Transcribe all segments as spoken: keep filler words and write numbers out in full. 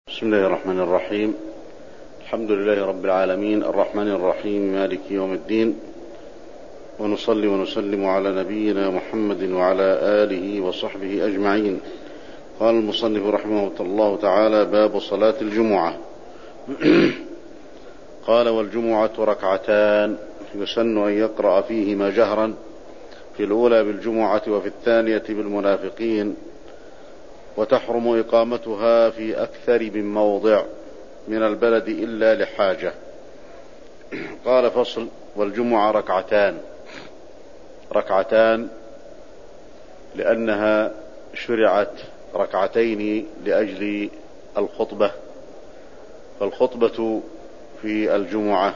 بسم الله الرحمن الرحيم. الحمد لله رب العالمين الرحمن الرحيم مالك يوم الدين، ونصلي ونسلم على نبينا محمد وعلى آله وصحبه أجمعين. قال المصنف رحمه الله تعالى: باب صلاة الجمعة. قال: والجمعة ركعتان، يسن أن يقرأ فيهما جهرا، في الأولى بالجمعة وفي الثانية بالمنافقين، وتحرم إقامتها في أكثر من موضع من البلد إلا لحاجة. قال: فصل: والجمعة ركعتان. ركعتان لأنها شرعت ركعتين لأجل الخطبة، فالخطبة في الجمعة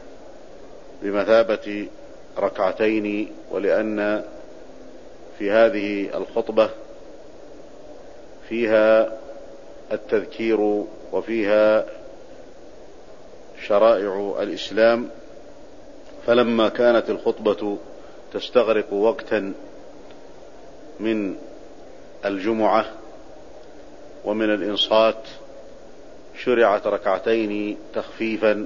بمثابة ركعتين، ولأن في هذه الخطبة فيها التذكير وفيها شرائع الإسلام، فلما كانت الخطبة تستغرق وقتا من الجمعة ومن الإنصات شرعت ركعتين تخفيفا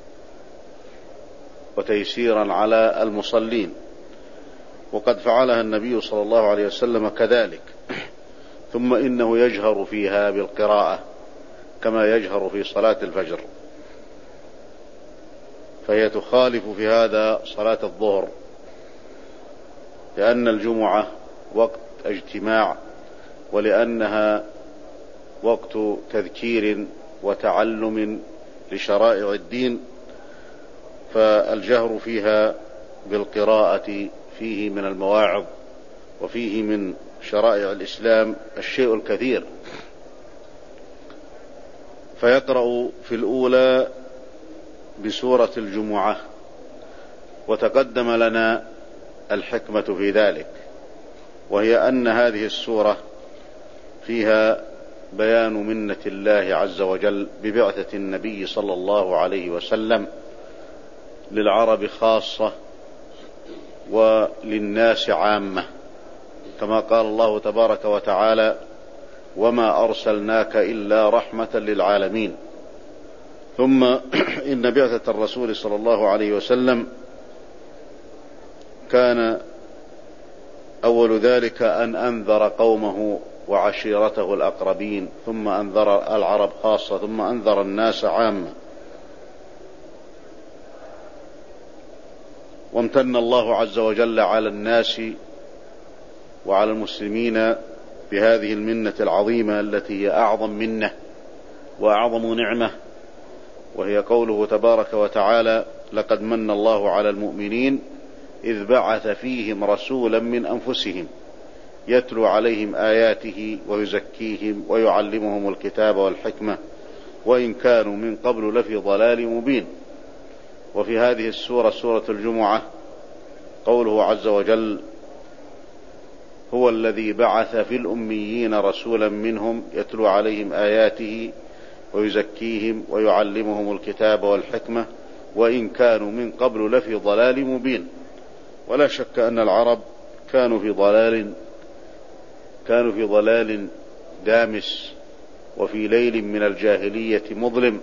وتيسيرا على المصلين، وقد فعلها النبي صلى الله عليه وسلم كذلك. ثم إنه يجهر فيها بالقراءة كما يجهر في صلاة الفجر، فهي تخالف في هذا صلاة الظهر، لأن الجمعة وقت اجتماع، ولأنها وقت تذكير وتعلم لشرائع الدين، فالجهر فيها بالقراءة فيه من المواعظ وفيه من شرائع الإسلام الشيء الكثير. فيقرأ في الأولى بسورة الجمعة، وتقدم لنا الحكمة في ذلك، وهي أن هذه السورة فيها بيان منة الله عز وجل ببعثة النبي صلى الله عليه وسلم للعرب خاصة وللناس عامة، كما قال الله تبارك وتعالى: وما أرسلناك إلا رحمة للعالمين. ثم إن بعثة الرسول صلى الله عليه وسلم كان أول ذلك أن أنذر قومه وعشيرته الأقربين، ثم أنذر العرب خاصة، ثم أنذر الناس عامة. وامتن الله عز وجل على الناس وعلى المسلمين بهذه المنة العظيمة التي هي أعظم منة وأعظم نعمة، وهي قوله تبارك وتعالى: لقد من الله على المؤمنين إذ بعث فيهم رسولا من أنفسهم يتلو عليهم آياته ويزكيهم ويعلمهم الكتاب والحكمة وإن كانوا من قبل لفي ضلال مبين. وفي هذه السورة سورة الجمعة قوله عز وجل: هو الذي بعث في الأميين رسولا منهم يتلو عليهم آياته ويزكيهم ويعلمهم الكتاب والحكمة وإن كانوا من قبل لفي ضلال مبين. ولا شك أن العرب كانوا في ضلال كانوا في ضلال دامس، وفي ليل من الجاهلية مظلم،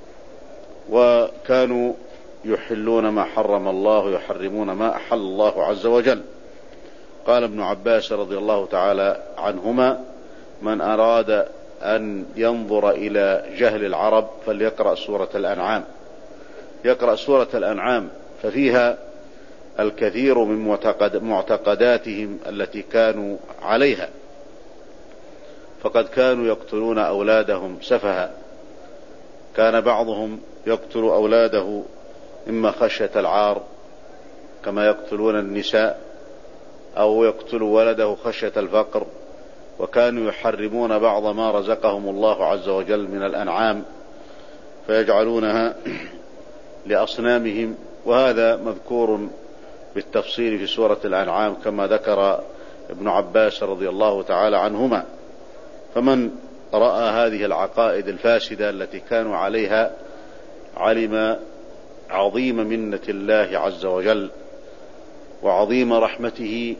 وكانوا يحلون ما حرم الله ويحرمون ما أحل الله عز وجل. قال ابن عباس رضي الله تعالى عنهما: من أراد أن ينظر إلى جهل العرب فليقرأ سورة الأنعام. يقرأ سورة الأنعام، ففيها الكثير من معتقد معتقداتهم التي كانوا عليها، فقد كانوا يقتلون أولادهم سفها. كان بعضهم يقتل أولاده إما خشية العار كما يقتلون النساء، أو يقتل ولده خشية الفقر. وكانوا يحرمون بعض ما رزقهم الله عز وجل من الأنعام فيجعلونها لأصنامهم، وهذا مذكور بالتفصيل في سورة الأنعام كما ذكر ابن عباس رضي الله تعالى عنهما. فمن رأى هذه العقائد الفاسدة التي كانوا عليها علم عظيم منة الله عز وجل وعظيم رحمته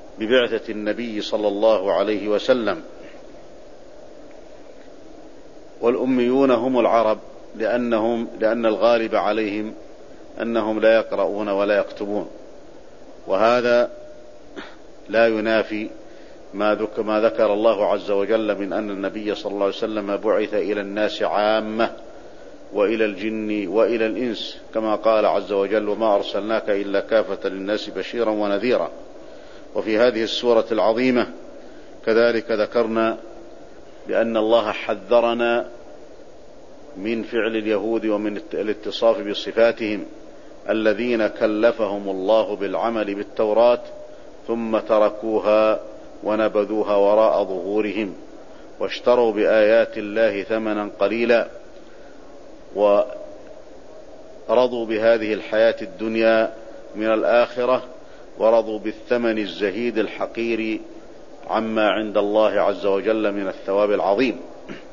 ببعثة النبي صلى الله عليه وسلم. والأميون هم العرب، لأنهم لأن الغالب عليهم أنهم لا يقرؤون ولا يكتبون، وهذا لا ينافي ما ذكر, ما ذكر الله عز وجل من أن النبي صلى الله عليه وسلم بعث إلى الناس عامة وإلى الجن وإلى الإنس، كما قال عز وجل: وما أرسلناك إلا كافة للناس بشيرا ونذيرا. وفي هذه السورة العظيمة كذلك ذكرنا بأن الله حذرنا من فعل اليهود ومن الاتصاف بصفاتهم الذين كلفهم الله بالعمل بالتوراة ثم تركوها ونبذوها وراء ظهورهم واشتروا بآيات الله ثمنا قليلا ورضوا بهذه الحياة الدنيا من الآخرة، ورضوا بالثمن الزهيد الحقير عما عند الله عز وجل من الثواب العظيم.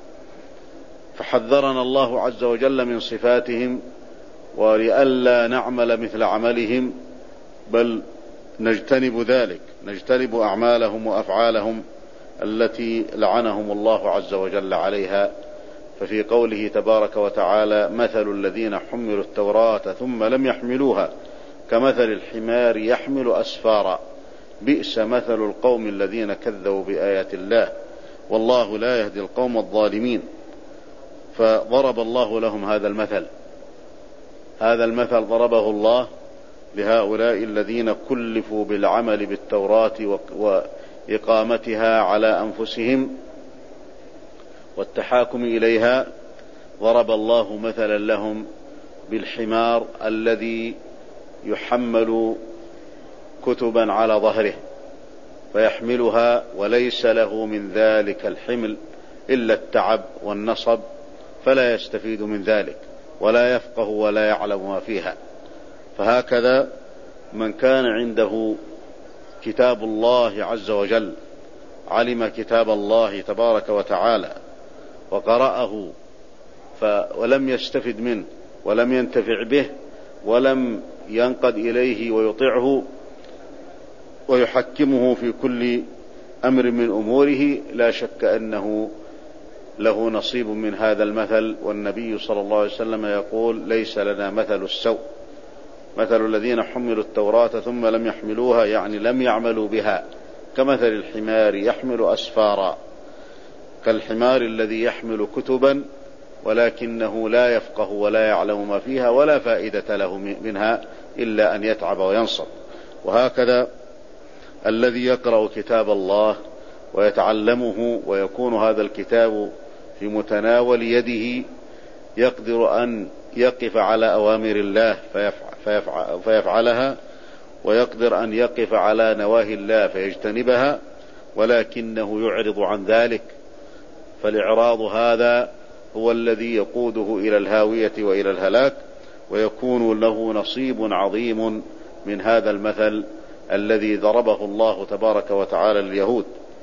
فحذرنا الله عز وجل من صفاتهم ولئلا نعمل مثل عملهم، بل نجتنب ذلك، نجتنب أعمالهم وأفعالهم التي لعنهم الله عز وجل عليها. ففي قوله تبارك وتعالى: مثل الذين حملوا التوراة ثم لم يحملوها كمثل الحمار يحمل أسفارا بئس مثل القوم الذين كذبوا بآيات الله والله لا يهدي القوم الظالمين. فضرب الله لهم هذا المثل، هذا المثل ضربه الله لهؤلاء الذين كلفوا بالعمل بالتوراة وإقامتها على أنفسهم والتحاكم إليها. ضرب الله مثلا لهم بالحمار الذي يحمل كتبا على ظهره فيحملها وليس له من ذلك الحمل إلا التعب والنصب، فلا يستفيد من ذلك ولا يفقه ولا يعلم ما فيها. فهكذا من كان عنده كتاب الله عز وجل، علم كتاب الله تبارك وتعالى وقرأه ولم يستفد منه ولم ينتفع به ولم ينقد إليه ويطيعه ويحكمه في كل أمر من أموره، لا شك أنه له نصيب من هذا المثل. والنبي صلى الله عليه وسلم يقول: ليس لنا مثل السوء. مثل الذين حملوا التوراة ثم لم يحملوها، يعني لم يعملوا بها، كمثل الحمار يحمل أسفارا، كالحمار الذي يحمل كتبا ولكنه لا يفقه ولا يعلم ما فيها ولا فائدة له منها إلا أن يتعب وينصب. وهكذا الذي يقرأ كتاب الله ويتعلمه ويكون هذا الكتاب في متناول يده يقدر أن يقف على أوامر الله فيفعل فيفعلها، ويقدر أن يقف على نواهي الله فيجتنبها، ولكنه يعرض عن ذلك. فالإعراض هذا هو الذي يقوده إلى الهاوية وإلى الهلاك، ويكون له نصيب عظيم من هذا المثل الذي ضربه الله تبارك وتعالى لليهود.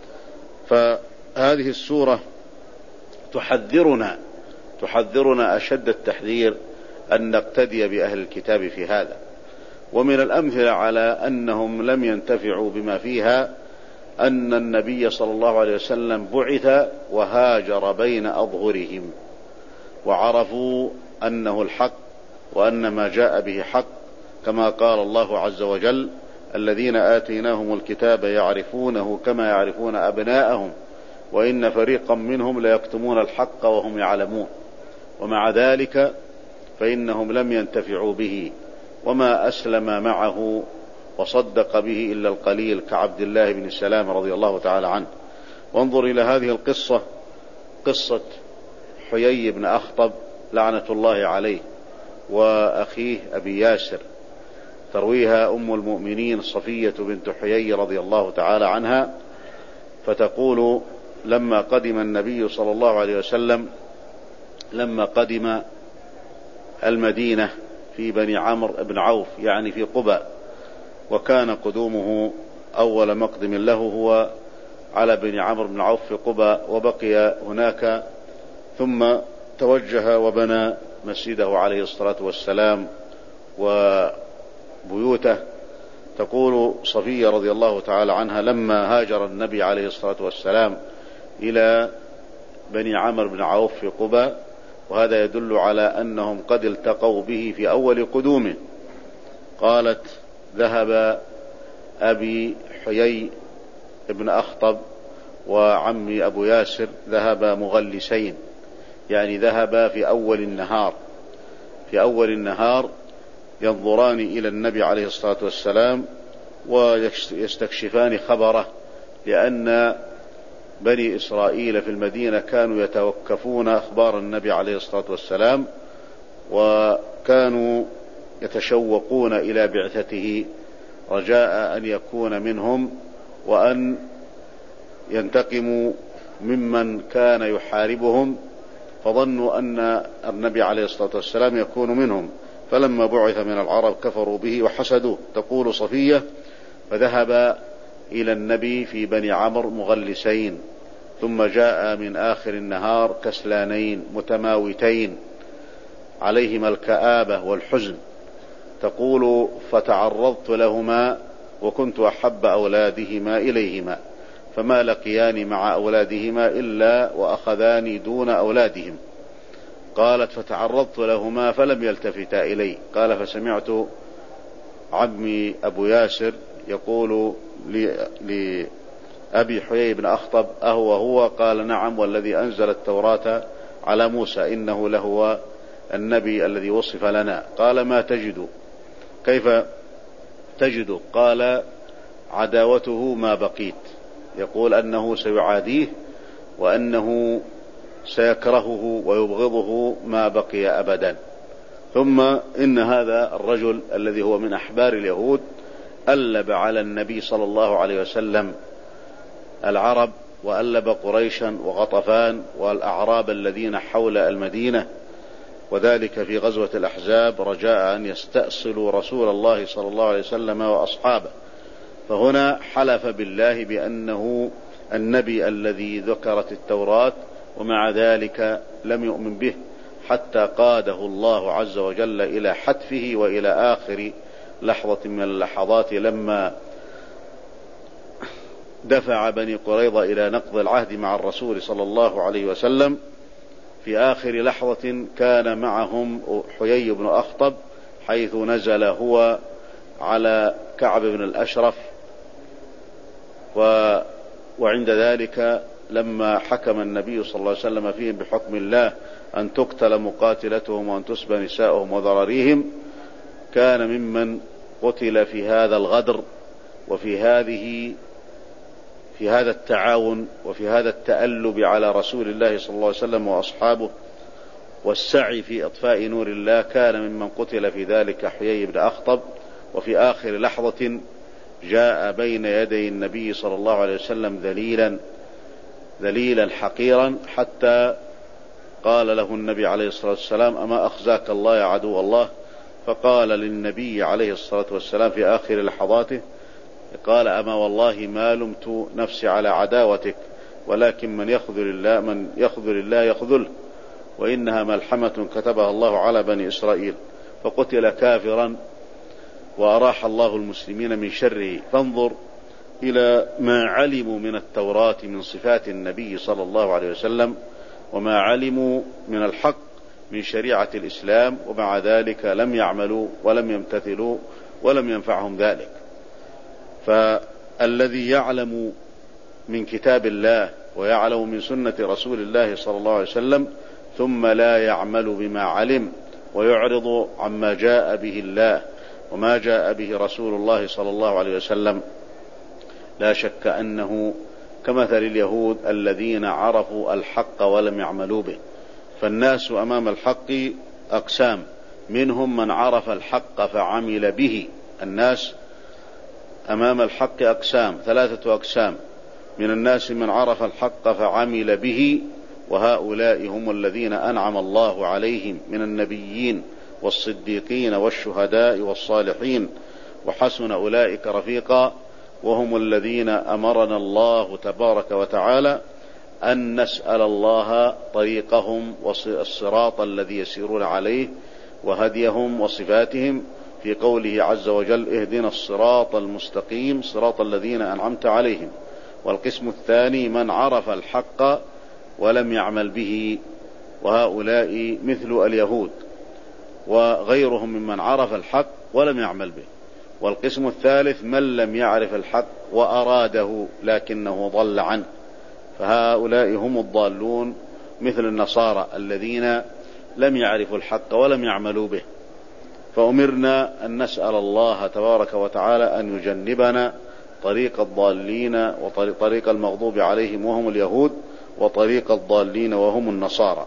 فهذه السورة تحذرنا تحذرنا أشد التحذير أن نقتدي بأهل الكتاب في هذا. ومن الأمثلة على أنهم لم ينتفعوا بما فيها أن النبي صلى الله عليه وسلم بعث وهاجر بين أظهرهم وعرفوا أنه الحق وأن ما جاء به حق، كما قال الله عز وجل: الذين آتيناهم الكتاب يعرفونه كما يعرفون أبناءهم وإن فريقا منهم ليكتمون الحق وهم يعلمون. ومع ذلك فإنهم لم ينتفعوا به، وما أسلم معه وصدق به إلا القليل، كعبد الله بن سلام رضي الله تعالى عنه. وانظر إلى هذه القصة، قصة حيي بن أخطب لعنة الله عليه وأخيه أبي ياسر، ترويها أم المؤمنين صفية بنت حيي رضي الله تعالى عنها، فتقول: لما قدم النبي صلى الله عليه وسلم لما قدم المدينة في بني عمرو بن عوف، يعني في قبى، وكان قدومه أول مقدم له هو على بني عمرو بن عوف في قبى، وبقي هناك ثم توجه وبنى مسجده عليه الصلاة والسلام وبيوته. تقول صفية رضي الله تعالى عنها: لما هاجر النبي عليه الصلاة والسلام إلى بني عمرو بن عوف في قباء، وهذا يدل على أنهم قد التقوا به في أول قدومه. قالت: ذهب أبي حيي بن أخطب وعمي أبو ياسر ذهب مغلسين، يعني ذهب في أول النهار في أول النهار ينظران إلى النبي عليه الصلاة والسلام ويستكشفان خبره، لأن بني إسرائيل في المدينة كانوا يتوكفون أخبار النبي عليه الصلاة والسلام، وكانوا يتشوقون إلى بعثته رجاء أن يكون منهم وأن ينتقموا ممن كان يحاربهم، فظنوا أن النبي عليه الصلاة والسلام يكون منهم، فلما بعث من العرب كفروا به وحسدوه. تقول صفية: فذهب إلى النبي في بني عمرو مغلسين، ثم جاء من آخر النهار كسلانين متماوتين عليهما الكآبة والحزن. تقول: فتعرضت لهما وكنت أحب أولادهما إليهما، فما لقياني مع أولادهما إلا وأخذاني دون أولادهم. قالت: فتعرضت لهما فلم يلتفتا إلي. قال: فسمعت عمي أبو ياسر يقول لأبي حيي بن أخطب: أهو هو؟ قال: نعم، والذي أنزل التوراة على موسى إنه لهو النبي الذي وصف لنا. قال: ما تجد؟ كيف تجد؟ قال: عداوته ما بقيت، يقول أنه سيعاديه وأنه سيكرهه ويبغضه ما بقي أبدا. ثم إن هذا الرجل الذي هو من أحبار اليهود ألب على النبي صلى الله عليه وسلم العرب، وألب قريشا وغطفان والأعراب الذين حول المدينة، وذلك في غزوة الأحزاب رجاء أن يستأصلوا رسول الله صلى الله عليه وسلم وأصحابه. فهنا حلف بالله بأنه النبي الذي ذكرت التوراة، ومع ذلك لم يؤمن به حتى قاده الله عز وجل إلى حتفه وإلى آخر لحظة من اللحظات، لما دفع بني قريظة إلى نقض العهد مع الرسول صلى الله عليه وسلم. في آخر لحظة كان معهم حيي بن أخطب، حيث نزل هو على كعب بن الأشرف، و وعند ذلك لما حكم النبي صلى الله عليه وسلم فيهم بحكم الله أن تقتل مقاتلتهم وأن تسبى نساؤهم وذراريهم، كان ممن قتل في هذا الغدر وفي هذه في هذا التعاون وفي هذا التألب على رسول الله صلى الله عليه وسلم وأصحابه والسعي في إطفاء نور الله. كان ممن قتل في ذلك حيي بن أخطب. وفي آخر لحظة جاء بين يدي النبي صلى الله عليه وسلم ذليلا ذليلا حقيرا، حتى قال له النبي عليه الصلاة والسلام: أما أخزاك الله يا عدو الله؟ فقال للنبي عليه الصلاة والسلام في آخر لحظاته، قال: أما والله ما لمت نفسي على عداوتك، ولكن من يخذل الله من يخذل الله يخذله، وإنها ملحمة كتبها الله على بني إسرائيل. فقتل كافرا وأراح الله المسلمين من شره. فانظر إلى ما علموا من التوراة من صفات النبي صلى الله عليه وسلم، وما علموا من الحق من شريعة الإسلام، ومع ذلك لم يعملوا ولم يمتثلوا ولم ينفعهم ذلك. فالذي يعلم من كتاب الله ويعلم من سنة رسول الله صلى الله عليه وسلم ثم لا يعمل بما علم ويعرض عما جاء به الله وما جاء به رسول الله صلى الله عليه وسلم، لا شك أنه كمثل اليهود الذين عرفوا الحق ولم يعملوا به. فالناس أمام الحق أقسام: منهم من عرف الحق فعمل به. الناس أمام الحق أقسام، ثلاثة أقسام: من الناس من عرف الحق فعمل به، وهؤلاء هم الذين أنعم الله عليهم من النبيين والصديقين والشهداء والصالحين وحسن أولئك رفيقا، وهم الذين أمرنا الله تبارك وتعالى أن نسأل الله طريقهم والصراط الذي يسيرون عليه وهديهم وصفاتهم، في قوله عز وجل: اهدنا الصراط المستقيم صراط الذين أنعمت عليهم. والقسم الثاني: من عرف الحق ولم يعمل به، وهؤلاء مثل اليهود وغيرهم ممن عرف الحق ولم يعمل به. والقسم الثالث من لم يعرف الحق وأراده لكنه ضل عنه، فهؤلاء هم الضالون مثل النصارى الذين لم يعرفوا الحق ولم يعملوا به. فأمرنا أن نسأل الله تبارك وتعالى أن يجنبنا طريق الضالين وطريق المغضوب عليهم وهم اليهود، وطريق الضالين وهم النصارى.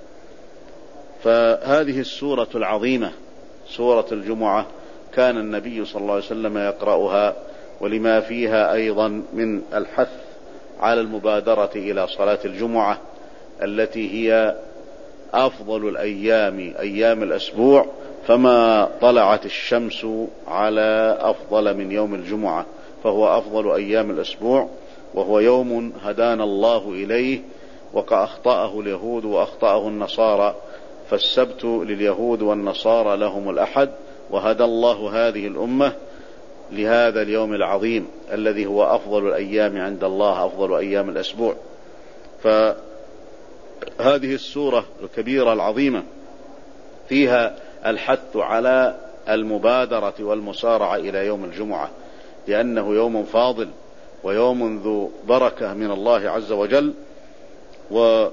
فهذه السورة العظيمة سورة الجمعة كان النبي صلى الله عليه وسلم يقرأها، ولما فيها أيضا من الحث على المبادرة إلى صلاة الجمعة التي هي أفضل الأيام أيام الأسبوع، فما طلعت الشمس على أفضل من يوم الجمعة، فهو أفضل أيام الأسبوع، وهو يوم هدانا الله إليه، وكأخطأه اليهود وأخطأه النصارى، فالسبت لليهود والنصارى لهم الأحد، وهدى الله هذه الأمة لهذا اليوم العظيم الذي هو أفضل الأيام عند الله، أفضل أيام الأسبوع. فهذه السورة الكبيرة العظيمة فيها الحث على المبادرة والمسارعة إلى يوم الجمعة، لأنه يوم فاضل ويوم ذو بركة من الله عز وجل. وفي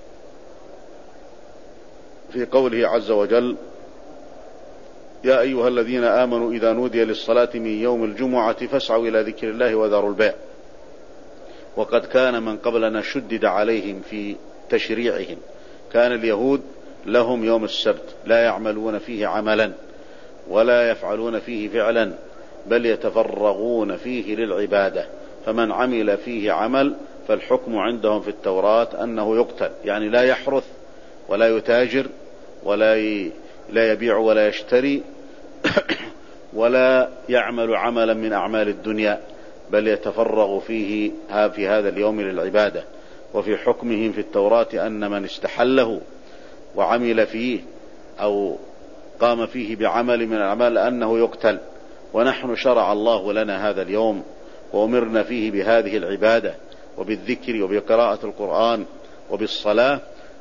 قوله عز وجل: يا أيها الذين آمنوا إذا نودي للصلاة من يوم الجمعة فاسعوا إلى ذكر الله وذروا البيع. وقد كان من قبلنا شدد عليهم في تشريعهم، كان اليهود لهم يوم السبت لا يعملون فيه عملا ولا يفعلون فيه فعلا، بل يتفرغون فيه للعبادة، فمن عمل فيه عمل فالحكم عندهم في التوراة أنه يقتل، يعني لا يحرث ولا يتاجر ولا ي... لا يبيع ولا يشتري ولا يعمل عملا من أعمال الدنيا، بل يتفرغ فيه في هذا اليوم للعبادة. وفي حكمهم في التوراة أن من استحله وعمل فيه أو قام فيه بعمل من الأعمال أنه يقتل. ونحن شرع الله لنا هذا اليوم وأمرنا فيه بهذه العبادة وبالذكر وبقراءة القرآن وبالصلاة،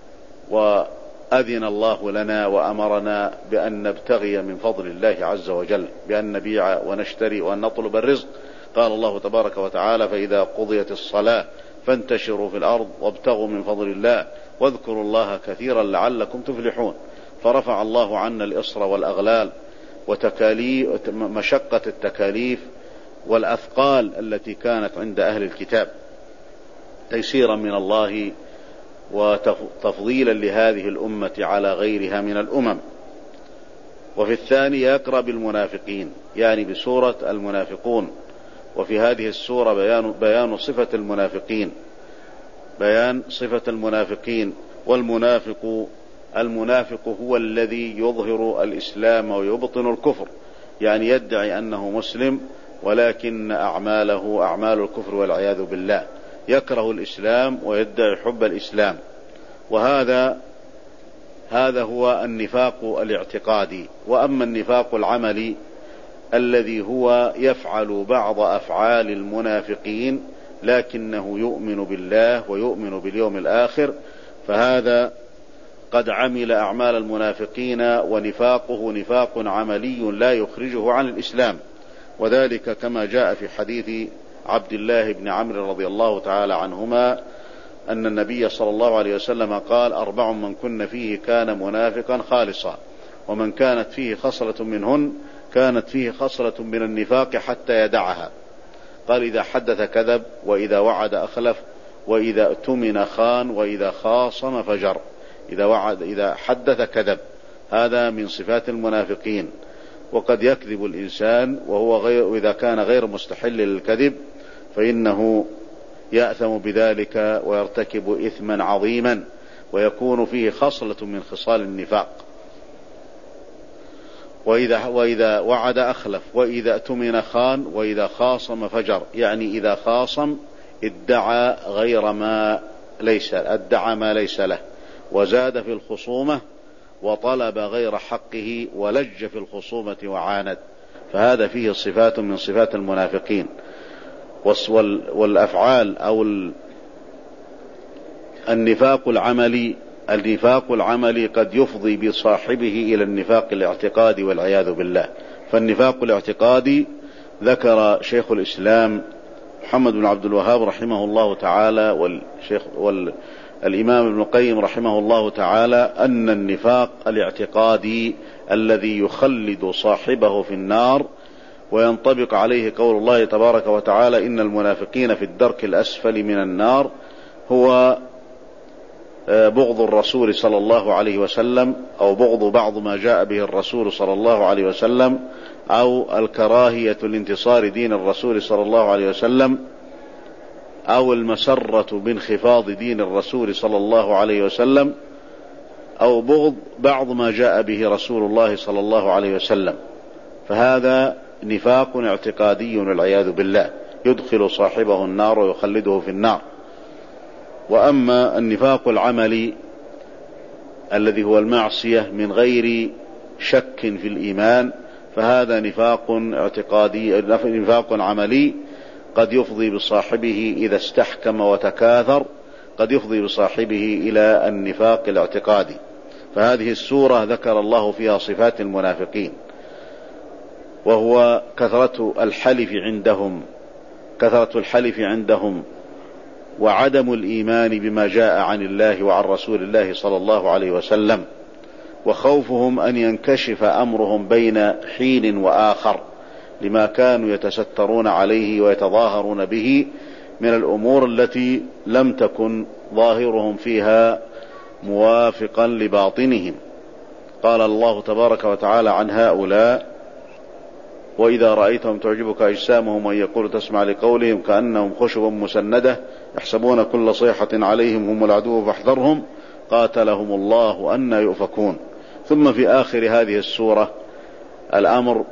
وأذن الله لنا وأمرنا بأن نبتغي من فضل الله عز وجل، بأن نبيع ونشتري وأن نطلب الرزق. قال الله تبارك وتعالى: فإذا قضيت الصلاة فانتشروا في الأرض وابتغوا من فضل الله واذكروا الله كثيرا لعلكم تفلحون. فرفع الله عنا الإصر والأغلال وتكاليف مشقة التكاليف والأثقال التي كانت عند أهل الكتاب، تيسيرا من الله وتفضيلا لهذه الأمة على غيرها من الأمم. وفي الثاني يقرأ بالمنافقين، يعني بسورة المنافقون. وفي هذه السورة بيان, بيان صفة المنافقين، بيان صفة المنافقين. والمنافق المنافق هو الذي يظهر الإسلام ويبطن الكفر، يعني يدعي أنه مسلم ولكن أعماله أعمال الكفر والعياذ بالله، يكره الإسلام ويدعي حب الإسلام. وهذا هذا هو النفاق الاعتقادي. وأما النفاق العملي الذي هو يفعل بعض أفعال المنافقين لكنه يؤمن بالله ويؤمن باليوم الآخر، فهذا قد عمل أعمال المنافقين، ونفاقه نفاق عملي لا يخرجه عن الإسلام. وذلك كما جاء في حديث عبد الله بن عمرو رضي الله تعالى عنهما أن النبي صلى الله عليه وسلم قال: أربع من كن فيه كان منافقا خالصا، ومن كانت فيه خصلة منهن كانت فيه خصلة من النفاق حتى يدعها. قال: إذا حدث كذب، وإذا وعد أخلف، وإذا اؤتمن خان، وإذا خاصم فجر. إذا وعد إذا حدث كذب، هذا من صفات المنافقين. وقد يكذب الإنسان وهو غير، وإذا كان غير مستحل للكذب فإنه يأثم بذلك ويرتكب إثما عظيما ويكون فيه خصلة من خصال النفاق. وإذا, وإذا وعد أخلف، وإذا اؤتمن خان، وإذا خاصم فجر، يعني إذا خاصم ادعى غير ما ليس ادعى ما ليس له، وزاد في الخصومة، وطلب غير حقه، ولج في الخصومة وعاند. فهذا فيه صفات من صفات المنافقين. والأفعال أو النفاق العملي النفاق العملي قد يفضي بصاحبه إلى النفاق الاعتقادي والعياذ بالله. فالنفاق الاعتقادي ذكر شيخ الإسلام محمد بن عبد الوهاب رحمه الله تعالى والشيخ والإمام ابن القيم رحمه الله تعالى أن النفاق الاعتقادي الذي يخلد صاحبه في النار وينطبق عليه قول الله تبارك وتعالى إن المنافقين في الدرك الأسفل من النار هو بغض الرسول صلى الله عليه وسلم أو بغض بعض ما جاء به الرسول صلى الله عليه وسلم أو الكراهية لانتصار دين الرسول صلى الله عليه وسلم أو المسرة بانخفاض دين الرسول صلى الله عليه وسلم أو بغض بعض ما جاء به رسول الله صلى الله عليه وسلم. فهذا نفاق اعتقادي والعياذ بالله يدخل صاحبه النار ويخلده في النار. وأما النفاق العملي الذي هو المعصية من غير شك في الإيمان فهذا نفاق اعتقادي نفاق عملي قد يفضي بصاحبه إذا استحكم وتكاثر قد يفضي بصاحبه إلى النفاق الاعتقادي. فهذه السورة ذكر الله فيها صفات المنافقين وهو كثرة الحلف عندهم كثرة الحلف عندهم وعدم الإيمان بما جاء عن الله وعن رسول الله صلى الله عليه وسلم وخوفهم أن ينكشف أمرهم بين حين وآخر لما كانوا يتسترون عليه ويتظاهرون به من الأمور التي لم تكن ظاهرهم فيها موافقا لباطنهم. قال الله تبارك وتعالى عن هؤلاء وإذا رأيتهم تعجبك أجسامهم وإن يقولوا تسمع لقولهم كأنهم خشب مسندة يحسبون كل صيحة عليهم هم العدو فاحذرهم قاتلهم الله أنى يؤفكون. ثم في آخر هذه السورة الأمر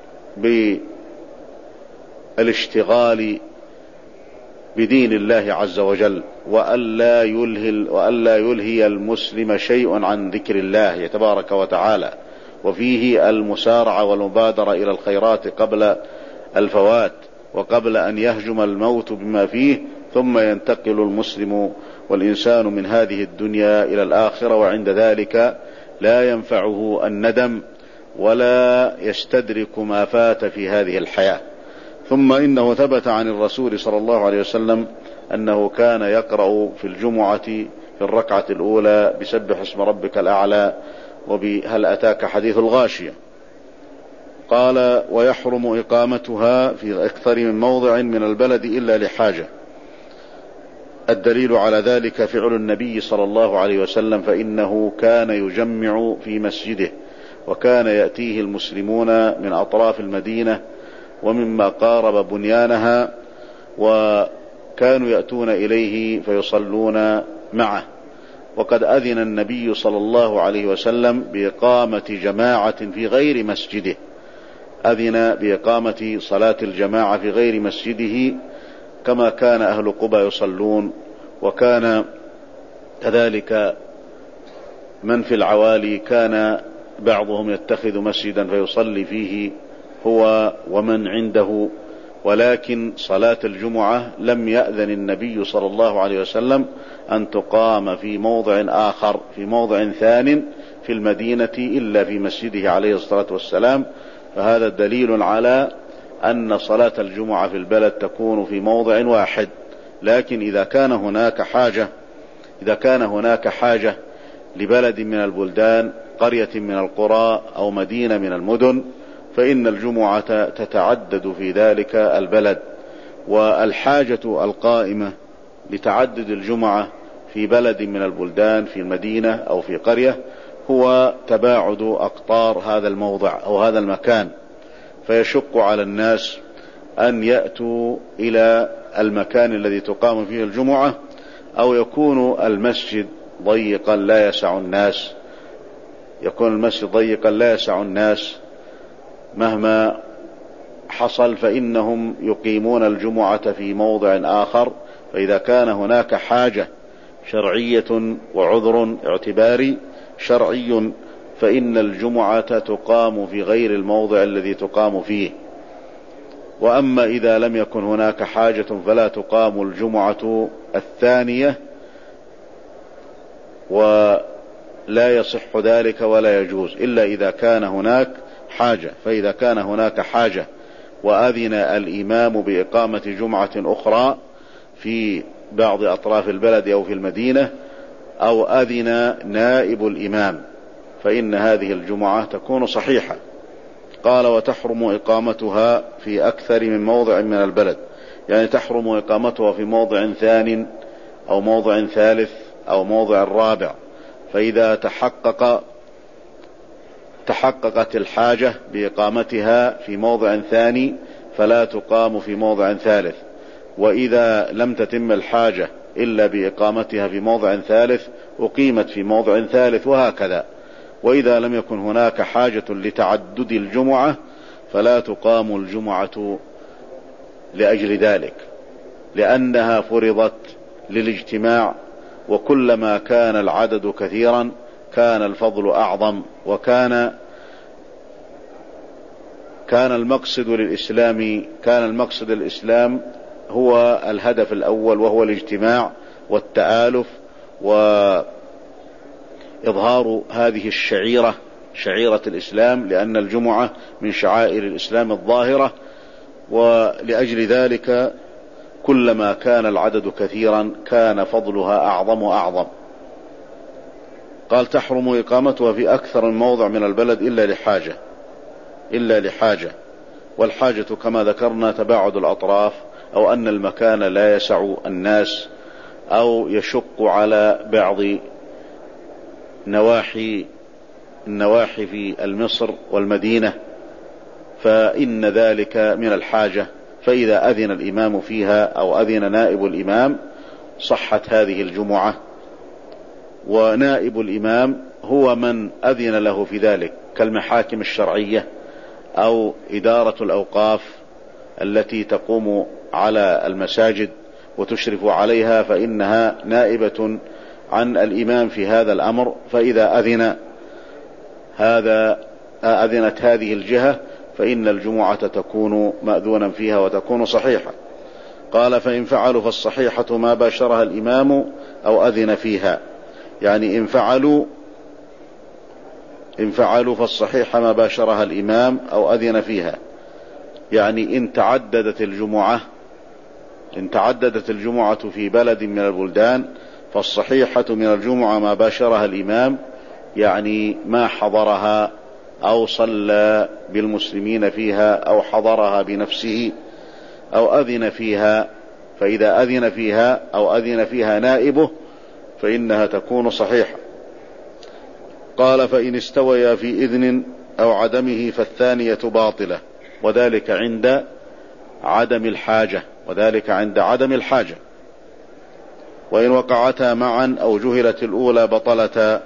بالاشتغال بدين الله عز وجل وألا يلهي, وألا يلهي المسلم شيء عن ذكر الله تبارك وتعالى وفيه المسارعة والمبادرة إلى الخيرات قبل الفوات وقبل أن يهجم الموت بما فيه ثم ينتقل المسلم والإنسان من هذه الدنيا إلى الآخرة وعند ذلك لا ينفعه الندم ولا يستدرك ما فات في هذه الحياة. ثم إنه ثبت عن الرسول صلى الله عليه وسلم أنه كان يقرأ في الجمعة في الركعة الأولى بسبح اسم ربك الأعلى وبهل أتاك حديث الغاشية. قال ويحرم إقامتها في أكثر من موضع من البلد إلا لحاجة. الدليل على ذلك فعل النبي صلى الله عليه وسلم فإنه كان يجمع في مسجده وكان يأتيه المسلمون من أطراف المدينة ومما قارب بنيانها وكانوا يأتون إليه فيصلون معه. وقد أذن النبي صلى الله عليه وسلم بإقامة جماعة في غير مسجده أذن بإقامة صلاة الجماعة في غير مسجده كما كان أهل قبى يصلون وكان كذلك من في العوالي كان بعضهم يتخذ مسجدا فيصلي فيه هو ومن عنده. ولكن صلاة الجمعة لم يأذن النبي صلى الله عليه وسلم أن تقام في موضع آخر في موضع ثان في المدينة إلا في مسجده عليه الصلاة والسلام. فهذا دليل على أن صلاة الجمعة في البلد تكون في موضع واحد. لكن إذا كان هناك حاجة إذا كان هناك حاجة لبلد من البلدان قرية من القرى أو مدينة من المدن فإن الجمعة تتعدد في ذلك البلد. والحاجة القائمة لتعدد الجمعة في بلد من البلدان في المدينة أو في قرية هو تباعد أقطار هذا الموضع أو هذا المكان فيشق على الناس أن يأتوا إلى المكان الذي تقام فيه الجمعة أو يكون المسجد ضيقا لا يسع الناس يكون المسجد ضيقا لا يسع الناس مهما حصل فإنهم يقيمون الجمعة في موضع آخر. فإذا كان هناك حاجة شرعية وعذر اعتباري شرعي فإن الجمعة تقام في غير الموضع الذي تقام فيه. وأما إذا لم يكن هناك حاجة فلا تقام الجمعة الثانية ولا يصح ذلك ولا يجوز إلا إذا كان هناك حاجة. فإذا كان هناك حاجة وأذن الإمام بإقامة جمعة أخرى في بعض أطراف البلد أو في المدينة، أو أذن نائب الإمام، فإن هذه الجمعة تكون صحيحة. قال: وتحرم إقامتها في أكثر من موضع من البلد، يعني تحرم إقامتها في موضع ثانٍ أو موضع ثالث أو موضع رابع. فإذا تحقق تحققت الحاجة بإقامتها في موضع ثاني فلا تقام في موضع ثالث، وإذا لم تتم الحاجة إلا بإقامتها في موضع ثالث أقيمت في موضع ثالث، وهكذا. وإذا لم يكن هناك حاجة لتعدد الجمعة فلا تقام الجمعة لأجل ذلك، لأنها فرضت للاجتماع، وكلما كان العدد كثيرا كان الفضل أعظم، وكان كان المقصد للإسلام كان المقصد الإسلام هو الهدف الأول، وهو الاجتماع والتآلف وإظهار هذه الشعيرة، شعيرة الإسلام، لأن الجمعة من شعائر الإسلام الظاهرة. ولأجل ذلك كلما كان العدد كثيرا كان فضلها أعظم وأعظم. قال: تحرم إقامتها في أكثر من موضع من البلد إلا لحاجة إلا لحاجة والحاجة كما ذكرنا تباعد الأطراف، أو أن المكان لا يسع الناس، أو يشق على بعض نواحي النواحي في المصر والمدينة، فإن ذلك من الحاجة. فإذا أذن الإمام فيها أو أذن نائب الإمام صحت هذه الجمعة. ونائب الإمام هو من أذن له في ذلك، كالمحاكم الشرعية أو إدارة الأوقاف التي تقوم على المساجد وتشرف عليها، فإنها نائبة عن الإمام في هذا الأمر. فإذا أذن هذا أذنت هذه الجهة فإن الجمعة تكون مأذونا فيها وتكون صحيحة. قال: فإن فعلوا فالصحيحة ما باشرها الإمام أو أذن فيها، يعني إن فعلوا إن فعلوا فالصحيحة ما باشرها الإمام أو أذن فيها، يعني إن تعددت الجمعة إن تعددت الجمعة في بلد من البلدان فالصحيحة من الجمعة ما باشرها الإمام، يعني ما حضرها أو صلى بالمسلمين فيها أو حضرها بنفسه أو أذن فيها. فإذا أذن فيها أو أذن فيها نائبه فإنها تكون صحيحة. قال: فإن استويا في إذن أو عدمه فالثانية باطلة، وذلك عند عدم الحاجة وذلك عند عدم الحاجة وإن وقعتا معا أو جهلت الأولى بطلتا،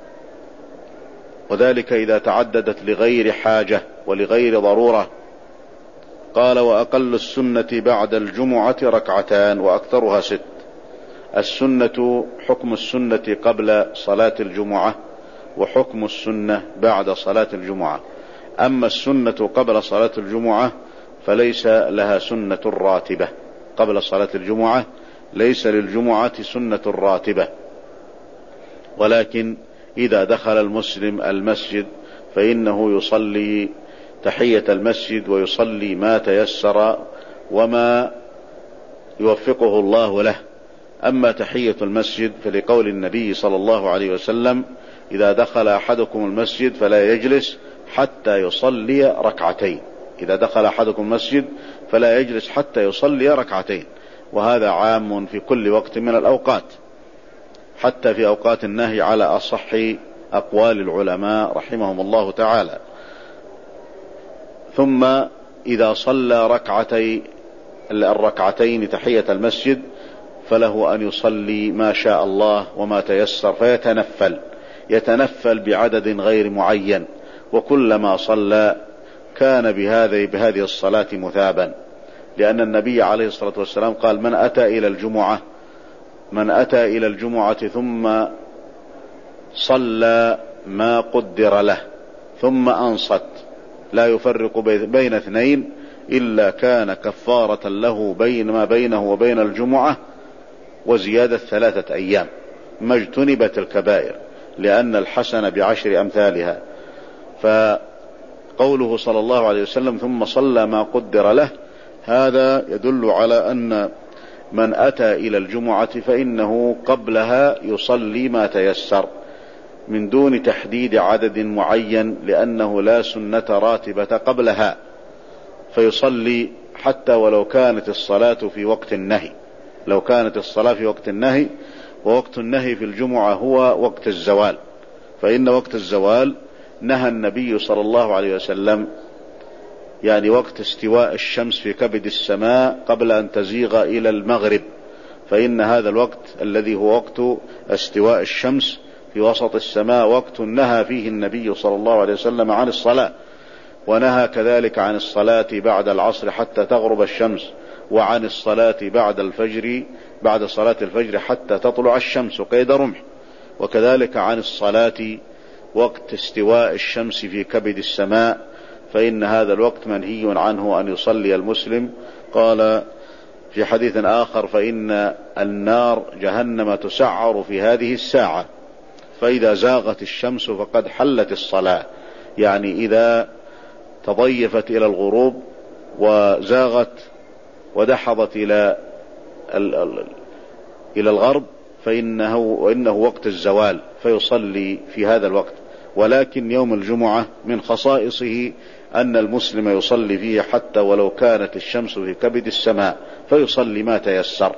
وذلك إذا تعددت لغير حاجة ولغير ضرورة. قال: وأقل السنة بعد الجمعة ركعتان وأكثرها ست. السنة حكم السنة قبل صلاة الجمعة، وحكم السنة بعد صلاة الجمعة. أما السنة قبل صلاة الجمعة فليس لها سنة راتبة. قبل صلاة الجمعة ليس للجمعة سنة راتبة، ولكن إذا دخل المسلم المسجد فإنه يصلي تحية المسجد ويصلي ما تيسر وما يوفقه الله له. أما تحية المسجد فلقول النبي صلى الله عليه وسلم: إذا دخل أحدكم المسجد فلا يجلس حتى يصلي ركعتين. إذا دخل أحدكم المسجد فلا يجلس حتى يصلي ركعتين، وهذا عام في كل وقت من الأوقات، حتى في أوقات النهي على أصح أقوال العلماء رحمهم الله تعالى. ثم إذا صلى ركعتي الركعتين تحية المسجد فله أن يصلي ما شاء الله وما تيسر، فيتنفل يتنفل بعدد غير معين، وكلما صلى كان بهذه بهذه الصلاة مثابا، لأن النبي عليه الصلاة والسلام قال: من أتى إلى الجمعة من أتى إلى الجمعة ثم صلى ما قدر له ثم أنصت لا يفرق بين اثنين إلا كان كفارة له بين ما بينه وبين الجمعة وزيادة ثلاثة أيام. ما اجتنبت الكبائر، لأن الحسنة بعشر أمثالها. فقوله صلى الله عليه وسلم ثم صلى ما قدر له، هذا يدل على أن من أتى إلى الجمعة فإنه قبلها يصلي ما تيسر من دون تحديد عدد معين، لأنه لا سنة راتبة قبلها، فيصلي حتى ولو كانت الصلاة في وقت النهي، لو كانت الصلاة في وقت النهي، ووقت النهي في الجمعة هو وقت الزوال، فإن وقت الزوال نهى النبي صلى الله عليه وسلم، يعني وقت استواء الشمس في كبد السماء قبل أن تزيغ إلى المغرب، فإن هذا الوقت الذي هو وقت استواء الشمس في وسط السماء وقت نهى فيه النبي صلى الله عليه وسلم عن الصلاة، ونهى كذلك عن الصلاة بعد العصر حتى تغرب الشمس، وعن الصلاة بعد الفجر بعد صلاة الفجر حتى تطلع الشمس قيد رمح، وكذلك عن الصلاة وقت استواء الشمس في كبد السماء، فإن هذا الوقت منهي عنه أن يصلي المسلم. قال في حديث آخر فإن النار جهنم تسعر في هذه الساعة، فإذا زاغت الشمس فقد حلت الصلاة، يعني إذا تضيفت إلى الغروب وزاغت ودحضت إلى إلى الغرب فإنه وإنه وقت الزوال، فيصلي في هذا الوقت. ولكن يوم الجمعة من خصائصه أن المسلم يصلي فيه حتى ولو كانت الشمس في كبد السماء، فيصلي ما تيسر.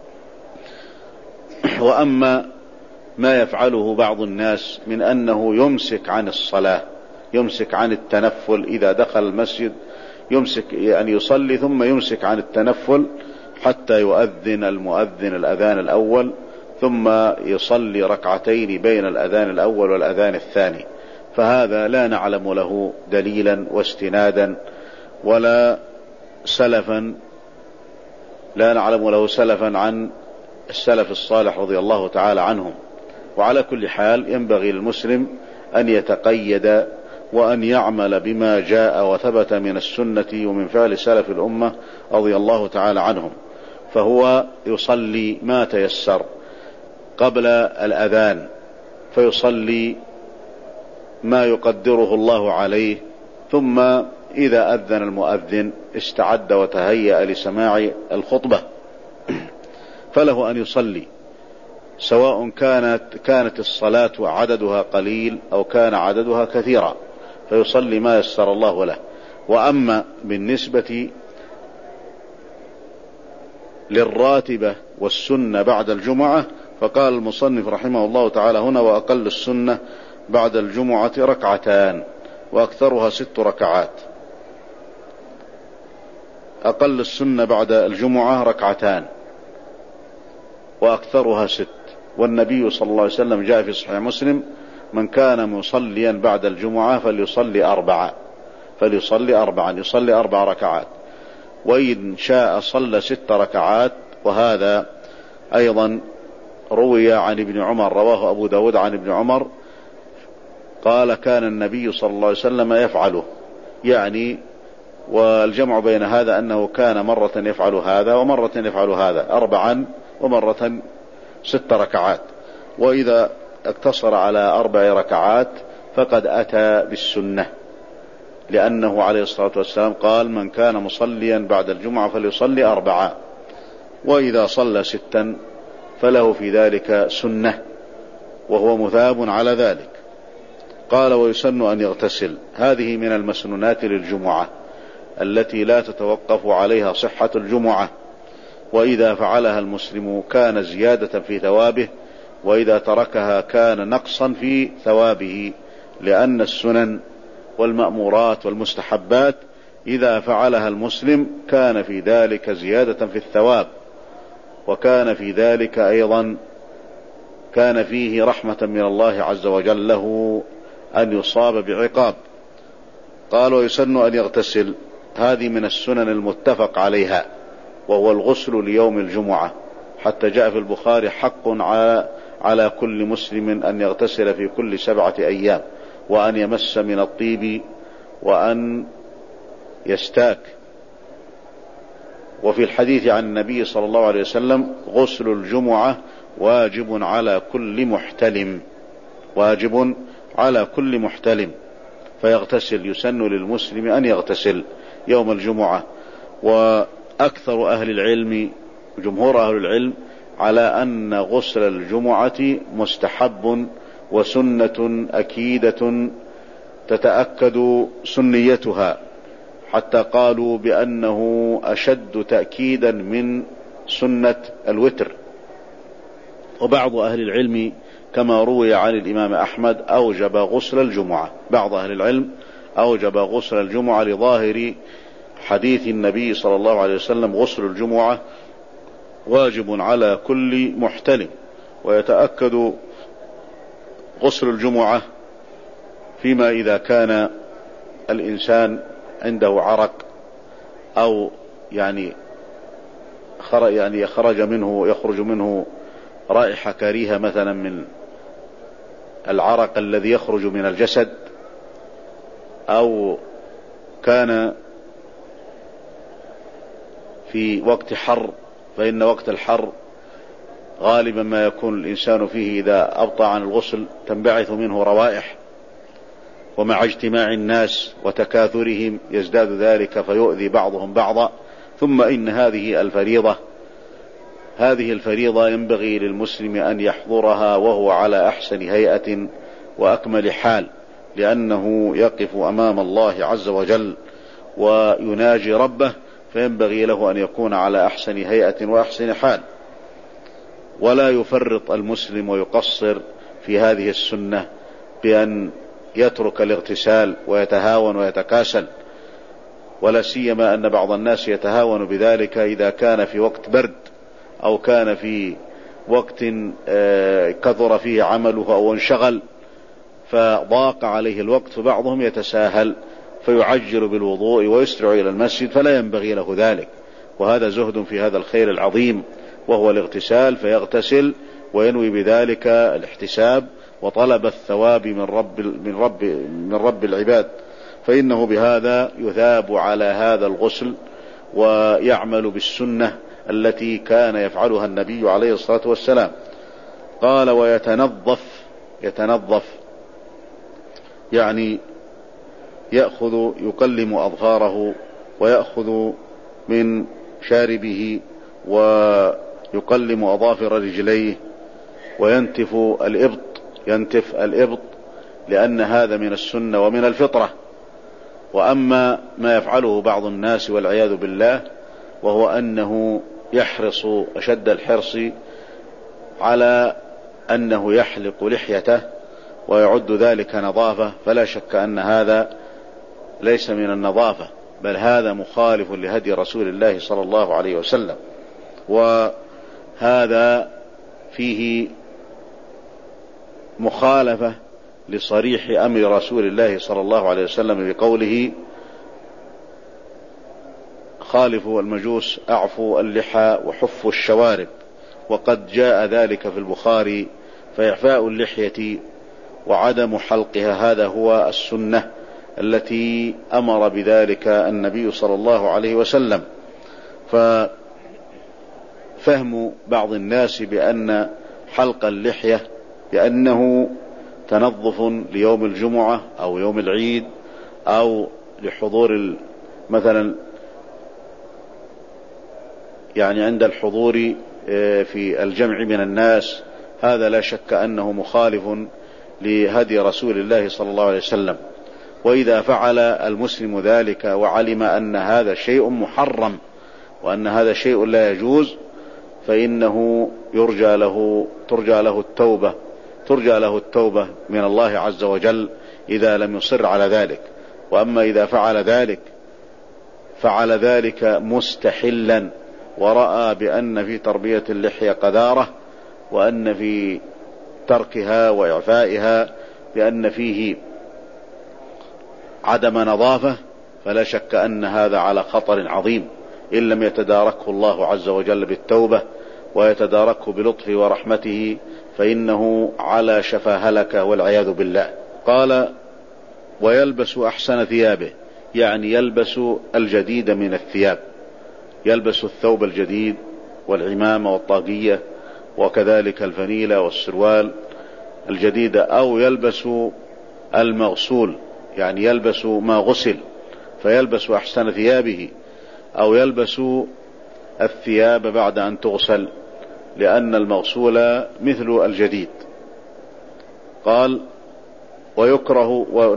وأما ما يفعله بعض الناس من أنه يمسك عن الصلاة، يمسك عن التنفل إذا دخل المسجد، يمسك أن يصلي ثم يمسك عن التنفل حتى يؤذن المؤذن الأذان الأول، ثم يصلي ركعتين بين الأذان الأول والأذان الثاني، فهذا لا نعلم له دليلا واستنادا ولا سلفا، لا نعلم له سلفا عن السلف الصالح رضي الله تعالى عنهم. وعلى كل حال ينبغي للمسلم أن يتقيد وأن يعمل بما جاء وثبت من السنة ومن فعل سلف الأمة رضي الله تعالى عنهم، فهو يصلي ما تيسر قبل الأذان، فيصلي ما يقدره الله عليه، ثم إذا أذن المؤذن استعد وتهيأ لسماع الخطبة، فله أن يصلي سواء كانت كانت الصلاة عددها قليل أو كان عددها كثيرا، فيصلي ما يسر الله له. وأما بالنسبة للراتبة والسنة بعد الجمعة، فقال المصنف رحمه الله تعالى هنا وأقل السنة بعد الجمعة ركعتان وأكثرها ست ركعات. أقل السنة بعد الجمعة ركعتان وأكثرها ست. والنبي صلى الله عليه وسلم جاء في صحيح مسلم من كان مصليا بعد الجمعة فليصلي أربعة فليصلي أربعا يصلي أربع ركعات، وإن شاء صلى ست ركعات. وهذا أيضا روي عن ابن عمر، رواه أبو داود عن ابن عمر قال كان النبي صلى الله عليه وسلم يفعله، يعني والجمع بين هذا أنه كان مرة يفعل هذا ومرة يفعل هذا أربعا ومرة ست ركعات. وإذا اقتصر على أربع ركعات فقد أتى بالسنة، لأنه عليه الصلاة والسلام قال من كان مصليا بعد الجمعة فليصلي أربعة، وإذا صلى ستا فله في ذلك سنة وهو مثاب على ذلك. قال ويسن أن يغتسل، هذه من المسنونات للجمعة التي لا تتوقف عليها صحة الجمعة، وإذا فعلها المسلم كان زيادة في ثوابه، وإذا تركها كان نقصا في ثوابه، لأن السنن والمأمورات والمستحبات إذا فعلها المسلم كان في ذلك زيادة في الثواب، وكان في ذلك أيضا كان فيه رحمة من الله عز وجل له أن يصاب بعقاب. قال ويسن أن يغتسل، هذه من السنن المتفق عليها، وهو الغسل ليوم الجمعة، حتى جاء في البخاري حق على على كل مسلم أن يغتسل في كل سبعة أيام، وأن يمس من الطيب، وأن يستاك. وفي الحديث عن النبي صلى الله عليه وسلم غسل الجمعة واجب على كل محتلم، واجب على كل محتلم، فيغتسل. يسن للمسلم أن يغتسل يوم الجمعة. وأكثر أهل العلم جمهور أهل العلم على أن غسل الجمعة مستحب وسنة أكيدة تتأكد سنيتها، حتى قالوا بأنه أشد تأكيدا من سنة الوتر. وبعض أهل العلم كما روي عن الإمام أحمد أوجب غسل الجمعة، بعض أهل العلم أوجب غسل الجمعة لظاهر حديث النبي صلى الله عليه وسلم: غسل الجمعة واجب على كل محتلم. ويتأكد غسل الجمعة فيما إذا كان الإنسان عنده عرق أو يعني خرج يعني خرج منه يخرج منه رائحة كريهة مثلا من العرق الذي يخرج من الجسد، أو كان في وقت حر، فإن وقت الحر غالبا ما يكون الإنسان فيه إذا أبطأ عن الغسل تنبعث منه روائح، ومع اجتماع الناس وتكاثرهم يزداد ذلك فيؤذي بعضهم بعضا. ثم إن هذه الفريضة هذه الفريضة ينبغي للمسلم أن يحضرها وهو على أحسن هيئة وأكمل حال، لأنه يقف أمام الله عز وجل ويناجي ربه، فينبغي له أن يكون على أحسن هيئة وأحسن حال، ولا يفرط المسلم ويقصر في هذه السنة بأن يترك الاغتسال ويتهاون ويتكاسل، ولا سيما أن بعض الناس يتهاون بذلك إذا كان في وقت برد أو كان في وقت كثر فيه عمله أو انشغل فضاق عليه الوقت، فبعضهم يتساهل فيعجل بالوضوء ويسرع إلى المسجد، فلا ينبغي له ذلك. وهذا زهد في هذا الخير العظيم وهو الاغتسال، فيغتسل وينوي بذلك الاحتساب وطلب الثواب من رب من رب من رب العباد، فإنه بهذا يثاب على هذا الغسل ويعمل بالسنة التي كان يفعلها النبي عليه الصلاة والسلام. قال: ويتنظف يتنظف يعني يأخذ يقلم أظفاره ويأخذ من شاربه ويقلم أظافر رجليه وينتف الإبط ينتف الإبط لأن هذا من السنة ومن الفطرة. وأما ما يفعله بعض الناس والعياذ بالله وهو أنه يحرص أشد الحرص على أنه يحلق لحيته ويعد ذلك نظافة، فلا شك أن هذا ليس من النظافة، بل هذا مخالف لهدي رسول الله صلى الله عليه وسلم. وهذا فيه مخالفة لصريح أمر رسول الله صلى الله عليه وسلم بقوله: خالفوا المجوس أعفوا اللحى وحفوا الشوارب. وقد جاء ذلك في البخاري، فإعفاء اللحية وعدم حلقها هذا هو السنة التي أمر بذلك النبي صلى الله عليه وسلم. ففهم بعض الناس بأن حلق اللحية بأنه تنظف ليوم الجمعة أو يوم العيد أو لحضور مثلا يعني عند الحضور في الجمع من الناس، هذا لا شك أنه مخالف لهدي رسول الله صلى الله عليه وسلم. وإذا فعل المسلم ذلك وعلم أن هذا شيء محرم وأن هذا شيء لا يجوز، فإنه يرجى له ترجى له التوبة ترجى له التوبة من الله عز وجل إذا لم يصر على ذلك. وأما إذا فعل ذلك فعل ذلك مستحلا ورأى بأن في تربية اللحية قذارة وأن في تركها وإعفائها بأن فيه عدم نظافة، فلا شك أن هذا على خطر عظيم إن لم يتداركه الله عز وجل بالتوبة ويتداركه بلطفه ورحمته، فإنه على شفا هلكة والعياذ بالله. قال: ويلبس أحسن ثيابه، يعني يلبس الجديد من الثياب، يلبس الثوب الجديد والعمامة والطاقية وكذلك الفنيلة والسروال الجديدة، أو يلبس المغسول، يعني يلبس ما غسل فيلبس أحسن ثيابه، أو يلبس الثياب بعد أن تغسل، لأن المغسول مثل الجديد. قال ويكره و...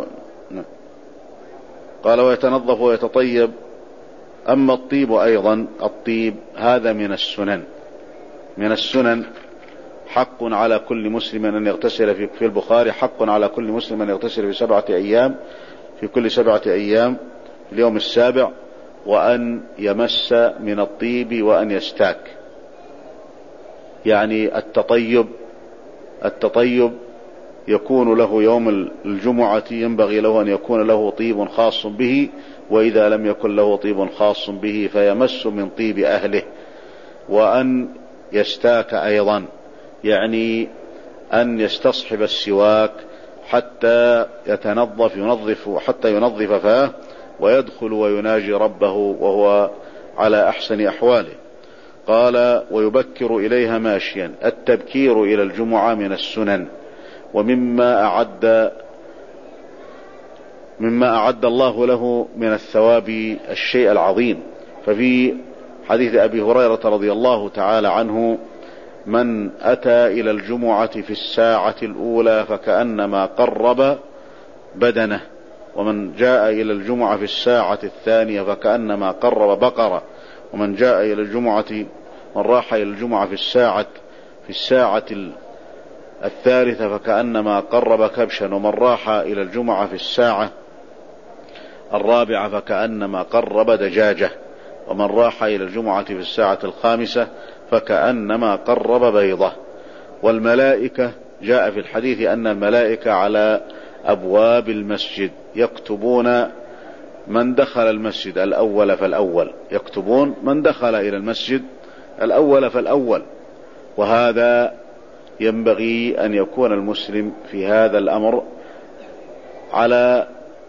قال ويتنظف ويتطيب. أما الطيب أيضا، الطيب هذا من السنن، من السنن. حق على كل مسلم أن يغتسل في, في البخاري حق على كل مسلم أن يغتسل في سبعة أيام، في كل سبعة أيام في اليوم السابع، وأن يمس من الطيب وأن يستاك. يعني التطيب التطيب يكون له يوم الجمعة، ينبغي له أن يكون له طيب خاص به، وإذا لم يكن له طيب خاص به فيمس من طيب أهله. وأن يستاك أيضا، يعني أن يستصحب السواك حتى يتنظف ينظف حتى ينظف فاه ويدخل ويناجي ربه وهو على أحسن أحواله. قال ويبكر إليها ماشيا. التبكير إلى الجمعة من السنن، ومما أعد مما أعد الله له من الثواب الشيء العظيم. ففي حديث أبي هريرة رضي الله تعالى عنه: من أتى إلى الجمعة في الساعة الأولى فكأنما قرب بدنه، ومن جاء إلى الجمعة في الساعة الثانية فكأنما قرب بقرة، ومن جاء إلى الجمعة من راح إلى الجمعة في الساعة في الساعة الثالثة فكأنما قرب كبشا، ومن راح إلى الجمعة في الساعة الرابعة فكأنما قرب دجاجة، ومن راح إلى الجمعة في الساعة الخامسة فكأنما قرب بيضة. والملائكة جاء في الحديث أن الملائكة على أبواب المسجد يكتبون من دخل المسجد الأول فالأول، يكتبون من دخل إلى المسجد الأول فالأول. وهذا ينبغي أن يكون المسلم في هذا الأمر على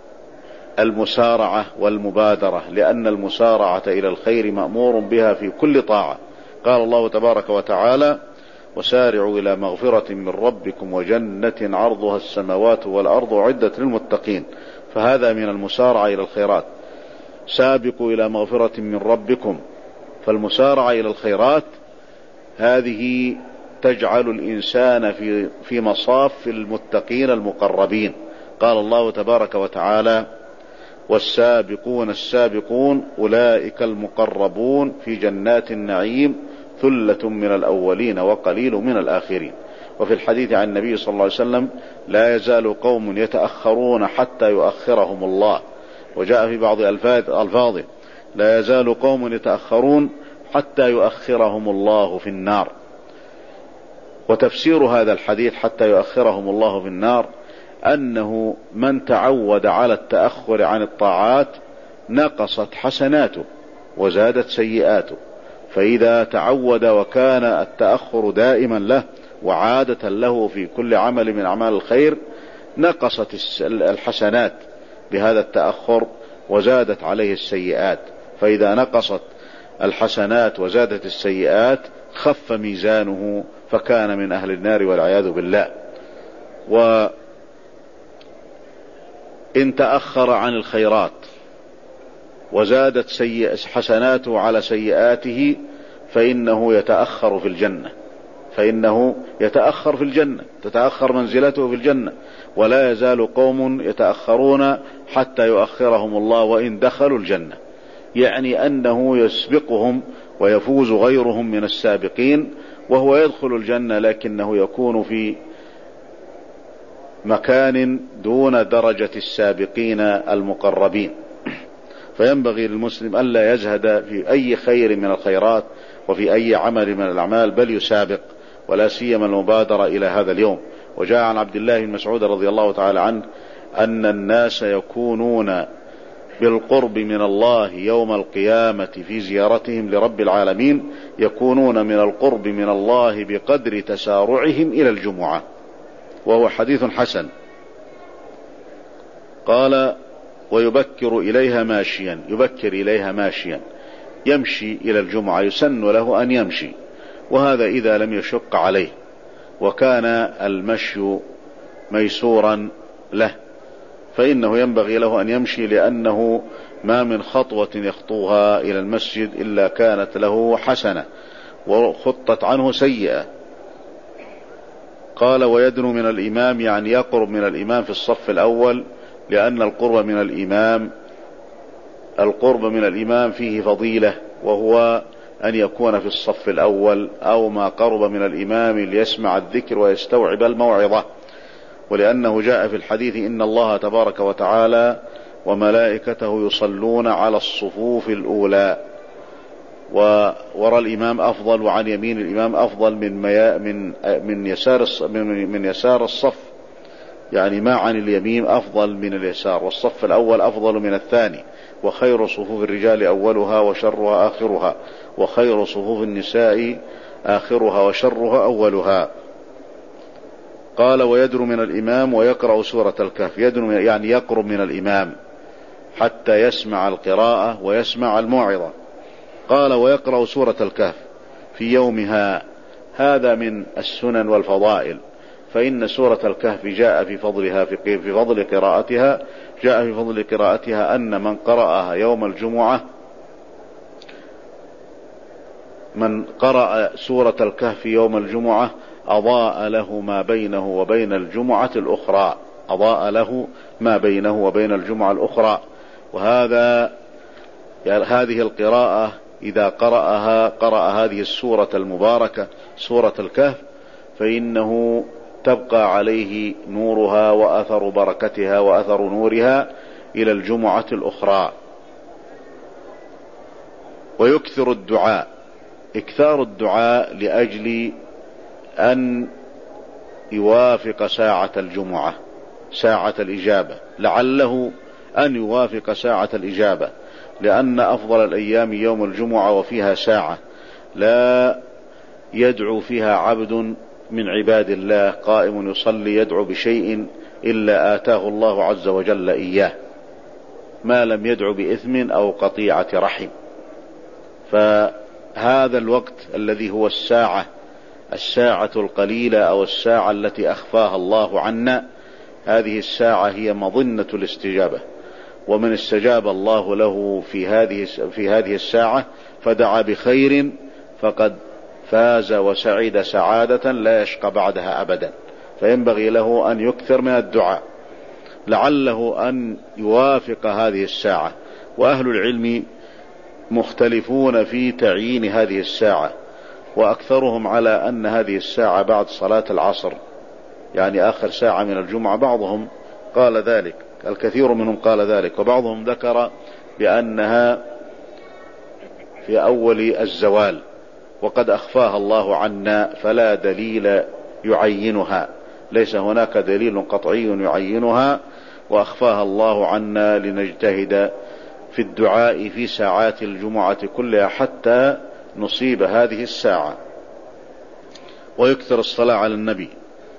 المسارعة والمبادرة، لأن المسارعة إلى الخير مأمور بها في كل طاعة. قال الله تبارك وتعالى: وسارعوا إلى مغفرة من ربكم وجنة عرضها السماوات والأرض أعدت للمتقين. فهذا من المسارعة إلى الخيرات. سابقوا إلى مغفرة من ربكم، فالمسارعة إلى الخيرات هذه تجعل الإنسان في في مصاف المتقين المقربين. قال الله تبارك وتعالى: والسابقون السابقون أولئك المقربون في جنات النعيم ثلة من الأولين وقليل من الآخرين. وفي الحديث عن النبي صلى الله عليه وسلم: لا يزال قوم يتأخرون حتى يؤخرهم الله. وجاء في بعض ألفاظه: لا يزال قوم يتأخرون حتى يؤخرهم الله في النار. وتفسير هذا الحديث حتى يؤخرهم الله في النار أنه من تعود على التأخر عن الطاعات نقصت حسناته وزادت سيئاته، فإذا تعود وكان التأخر دائما له وعادة له في كل عمل من أعمال الخير نقصت الحسنات بهذا التأخر وزادت عليه السيئات، فإذا نقصت الحسنات وزادت السيئات خف ميزانه فكان من أهل النار والعياذ بالله. وإن تأخر عن الخيرات وزادت سيئ حسناته على سيئاته فإنه يتأخر في الجنة فإنه يتأخر في الجنة تتأخر منزلته في الجنة. ولا يزال قوم يتأخرون حتى يؤخرهم الله وإن دخلوا الجنة، يعني أنه يسبقهم ويفوز غيرهم من السابقين وهو يدخل الجنة، لكنه يكون في مكان دون درجة السابقين المقربين. فينبغي للمسلم ألا يزهد في أي خير من الخيرات وفي أي عمل من الأعمال، بل يسابق، ولا سيما المبادرة إلى هذا اليوم. وجاء عن عبد الله بن مسعود رضي الله تعالى عنه أن الناس يكونون بالقرب من الله يوم القيامة في زيارتهم لرب العالمين يكونون من القرب من الله بقدر تسارعهم إلى الجمعة، وهو حديث حسن. قال ويبكر إليها ماشيا، يبكر إليها ماشيا، يمشي إلى الجمعة، يسن له أن يمشي. وهذا إذا لم يشق عليه وكان المشي ميسورا له، فإنه ينبغي له أن يمشي، لأنه ما من خطوة يخطوها إلى المسجد إلا كانت له حسنة وخطت عنه سيئة. قال ويدنو من الإمام، يعني يقرب من الإمام في الصف الأول، لأن القرب من الإمام القرب من الإمام فيه فضيلة، وهو أن يكون في الصف الأول أو ما قرب من الإمام ليسمع الذكر ويستوعب الموعظة. ولأنه جاء في الحديث إن الله تبارك وتعالى وملائكته يصلون على الصفوف الأولى، ووراء الإمام أفضل وعن يمين الإمام أفضل من من من يسار من يسار الصف، يعني ما عن اليمين أفضل من اليسار، والصف الأول أفضل من الثاني. وخير صفوف الرجال أولها وشرها آخرها، وخير صفوف النساء آخرها وشرها أولها. قال ويدنو من الإمام ويقرأ سورة الكهف. يدنو يعني يقرب من الإمام حتى يسمع القراءة ويسمع الموعظة. قال ويقرأ سورة الكهف في يومها، هذا من السنن والفضائل، فإن سورة الكهف جاء في فضلها في فضل قراءتها جاء في فضل قراءتها أن من قرأها يوم الجمعة من قرأ سورة الكهف يوم الجمعة أضاء له ما بينه وبين الجمعة الأخرى أضاء له ما بينه وبين الجمعة الأخرى. وهذا يعني هذه القراءة إذا قرأها قرأ هذه السورة المباركة سورة الكهف، فإنه تبقى عليه نورها وأثر بركتها وأثر نورها إلى الجمعة الأخرى. ويكثر الدعاء، إكثار الدعاء لأجل أن يوافق ساعة الجمعة ساعة الإجابة، لعله أن يوافق ساعة الإجابة، لأن أفضل الأيام يوم الجمعة وفيها ساعة لا يدعو فيها عبد من عباد الله قائم يصلي يدعو بشيء إلا آتاه الله عز وجل إياه، ما لم يدعو بإثم أو قطيعة رحم. فهذا الوقت الذي هو الساعة الساعة القليلة أو الساعة التي أخفاها الله عنا، هذه الساعة هي مظنة الاستجابة. ومن استجاب الله له في هذه في هذه الساعة فدعا بخير فقد فاز وسعيد سعادة لا يشقى بعدها أبدا. فينبغي له أن يكثر من الدعاء لعله أن يوافق هذه الساعة. وأهل العلم مختلفون في تعيين هذه الساعة، وأكثرهم على أن هذه الساعة بعد صلاة العصر، يعني آخر ساعة من الجمعة. بعضهم قال ذلك، الكثير منهم قال ذلك، وبعضهم ذكر بأنها في أول الزوال، وقد أخفاها الله عنا فلا دليل يعينها، ليس هناك دليل قطعي يعينها، وأخفاها الله عنا لنجتهد في الدعاء في ساعات الجمعة كلها حتى نصيب هذه الساعة. ويكثر الصلاة على النبي،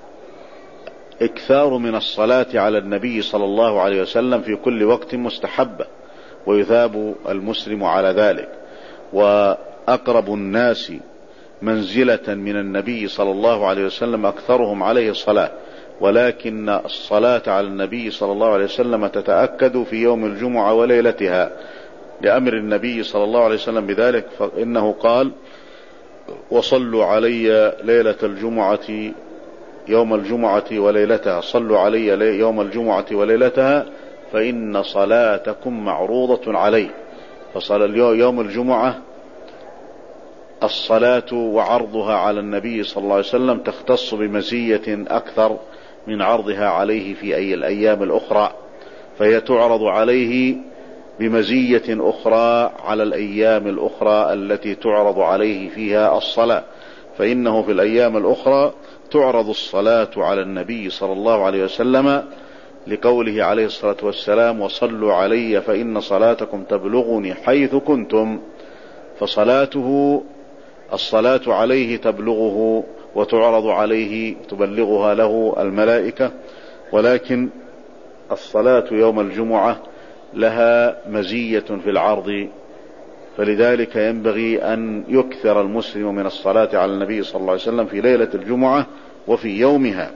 إكثار من الصلاة على النبي صلى الله عليه وسلم في كل وقت مستحبة، ويثاب المسلم على ذلك. وأقرب الناس منزلة من النبي صلى الله عليه وسلم أكثرهم عليه الصلاة، ولكن الصلاة على النبي صلى الله عليه وسلم تتأكد في يوم الجمعة وليلتها لأمر النبي صلى الله عليه وسلم بذلك، فإنه قال وصلوا علي ليلة الجمعة يوم الجمعة وليلتها صلوا علي يوم الجمعة وليلتها فإن صلاتكم معروضة علي. فصلى يوم الجمعة الصلاة وعرضها على النبي صلى الله عليه وسلم تختص بمزية أكثر من عرضها عليه في أي الأيام الأخرى، فهي تعرض عليه بمزية أخرى على الأيام الأخرى التي تعرض عليه فيها الصلاة. فإنه في الأيام الأخرى تعرض الصلاة على النبي صلى الله عليه وسلم لقوله عليه الصلاة والسلام وصلوا علي فإن صلاتكم تبلغني حيث كنتم. فصلاته الصلاة عليه تبلغه وتعرض عليه تبلغها له الملائكة، ولكن الصلاة يوم الجمعة لها مزية في العرض فلذلك ينبغي أن يكثر المسلم من الصلاة على النبي صلى الله عليه وسلم في ليلة الجمعة وفي يومها.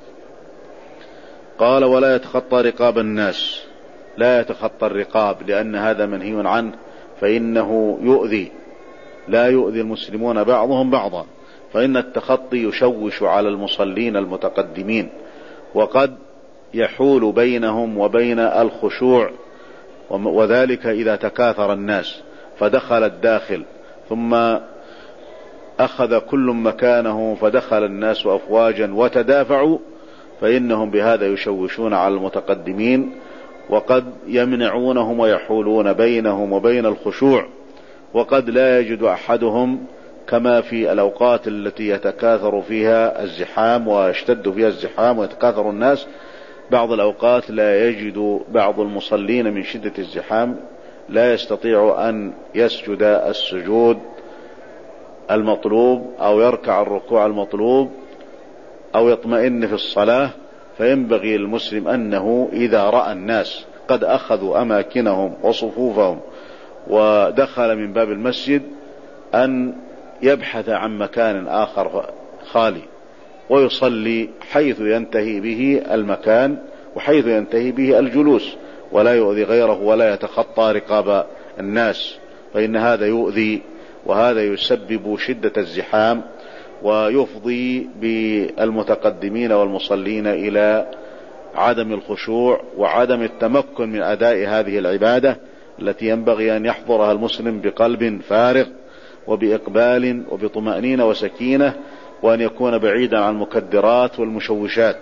قال: ولا يتخطى رقاب الناس، لا يتخطى الرقاب لأن هذا منهي عنه، فإنه يؤذي، لا يؤذي المسلمون بعضهم بعضا، فإن التخطي يشوش على المصلين المتقدمين، وقد يحول بينهم وبين الخشوع، وذلك إذا تكاثر الناس فدخل الداخل ثم أخذ كل مكانه فدخل الناس أفواجا وتدافعوا، فإنهم بهذا يشوشون على المتقدمين، وقد يمنعونهم ويحولون بينهم وبين الخشوع، وقد لا يجد أحدهم كما في الأوقات التي يتكاثر فيها الزحام ويشتد فيها الزحام ويتكاثر الناس، بعض الأوقات لا يجد بعض المصلين من شدة الزحام لا يستطيع أن يسجد السجود المطلوب أو يركع الركوع المطلوب أو يطمئن في الصلاة. فينبغي المسلم أنه إذا رأى الناس قد أخذوا أماكنهم وصفوفهم ودخل من باب المسجد أن يبحث عن مكان آخر خالي ويصلي حيث ينتهي به المكان وحيث ينتهي به الجلوس، ولا يؤذي غيره ولا يتخطى رقاب الناس، فإن هذا يؤذي وهذا يسبب شدة الزحام ويفضي بالمتقدمين والمصلين إلى عدم الخشوع وعدم التمكن من أداء هذه العبادة التي ينبغي أن يحضرها المسلم بقلب فارغ وبإقبال وبطمأنينة وسكينة، وأن يكون بعيدا عن المكدرات والمشوشات.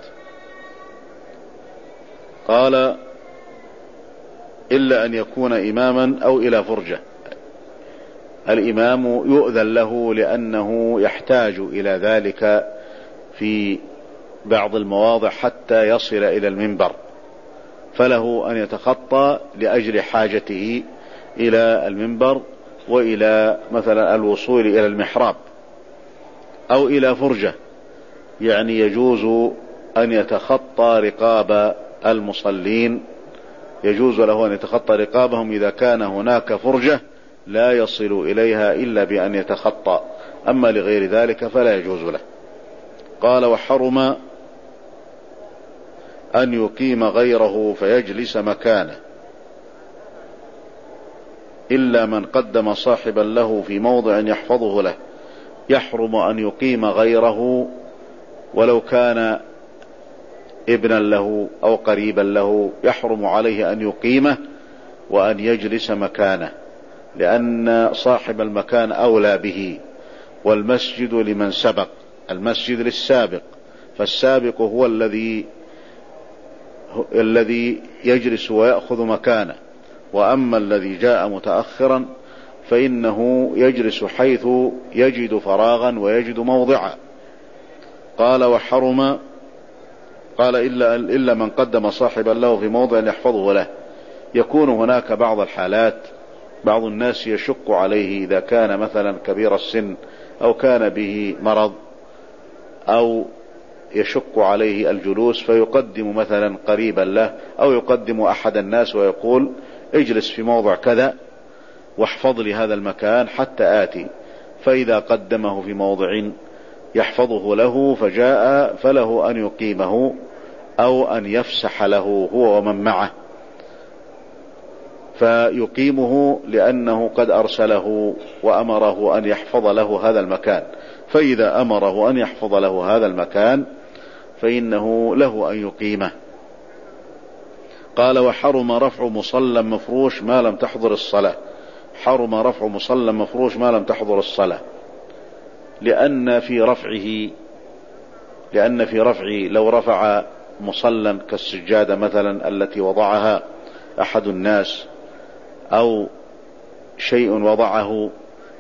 قال: إلا أن يكون إماما أو إلى فرجة. الإمام يؤذن له لأنه يحتاج إلى ذلك في بعض المواضع حتى يصل إلى المنبر، فله أن يتخطى لأجل حاجته إلى المنبر وإلى مثلا الوصول إلى المحراب، أو إلى فرجة، يعني يجوز أن يتخطى رقاب المصلين، يجوز له أن يتخطى رقابهم إذا كان هناك فرجة لا يصل إليها إلا بأن يتخطى، أما لغير ذلك فلا يجوز له. قال: وحرم أن يقيم غيره فيجلس مكانه إلا من قدم صاحبا له في موضع يحفظه له. يحرم أن يقيم غيره ولو كان ابنا له أو قريبا له، يحرم عليه أن يقيمه وأن يجلس مكانه، لأن صاحب المكان أولى به، والمسجد لمن سبق، المسجد للسابق، فالسابق هو الذي الذي يجلس ويأخذ مكانه، وأما الذي جاء متأخرا فإنه يجلس حيث يجد فراغا ويجد موضعا. قال: وحرم قال إلا, إلا من قدم صاحبا له في موضع يحفظه له. يكون هناك بعض الحالات بعض الناس يشق عليه إذا كان مثلا كبير السن أو كان به مرض أو يشق عليه الجلوس، فيقدم مثلا قريبا له أو يقدم أحد الناس ويقول: اجلس في موضع كذا واحفظ لي هذا المكان حتى آتي، فإذا قدمه في موضع يحفظه له فجاء فله أن يقيمه أو أن يفسح له هو ومن معه، فيقيمه لأنه قد أرسله وأمره أن يحفظ له هذا المكان، فإذا أمره أن يحفظ له هذا المكان فإنه له أن يقيمه. قال: وحرم رفع مصلى مفروش ما لم تحضر الصلاة. حرم رفع مصلى مفروش ما لم تحضر الصلاة، لأن في رفعه لأن في رفعه لو رفع مصلى كالسجادة مثلا التي وضعها أحد الناس أو شيء وضعه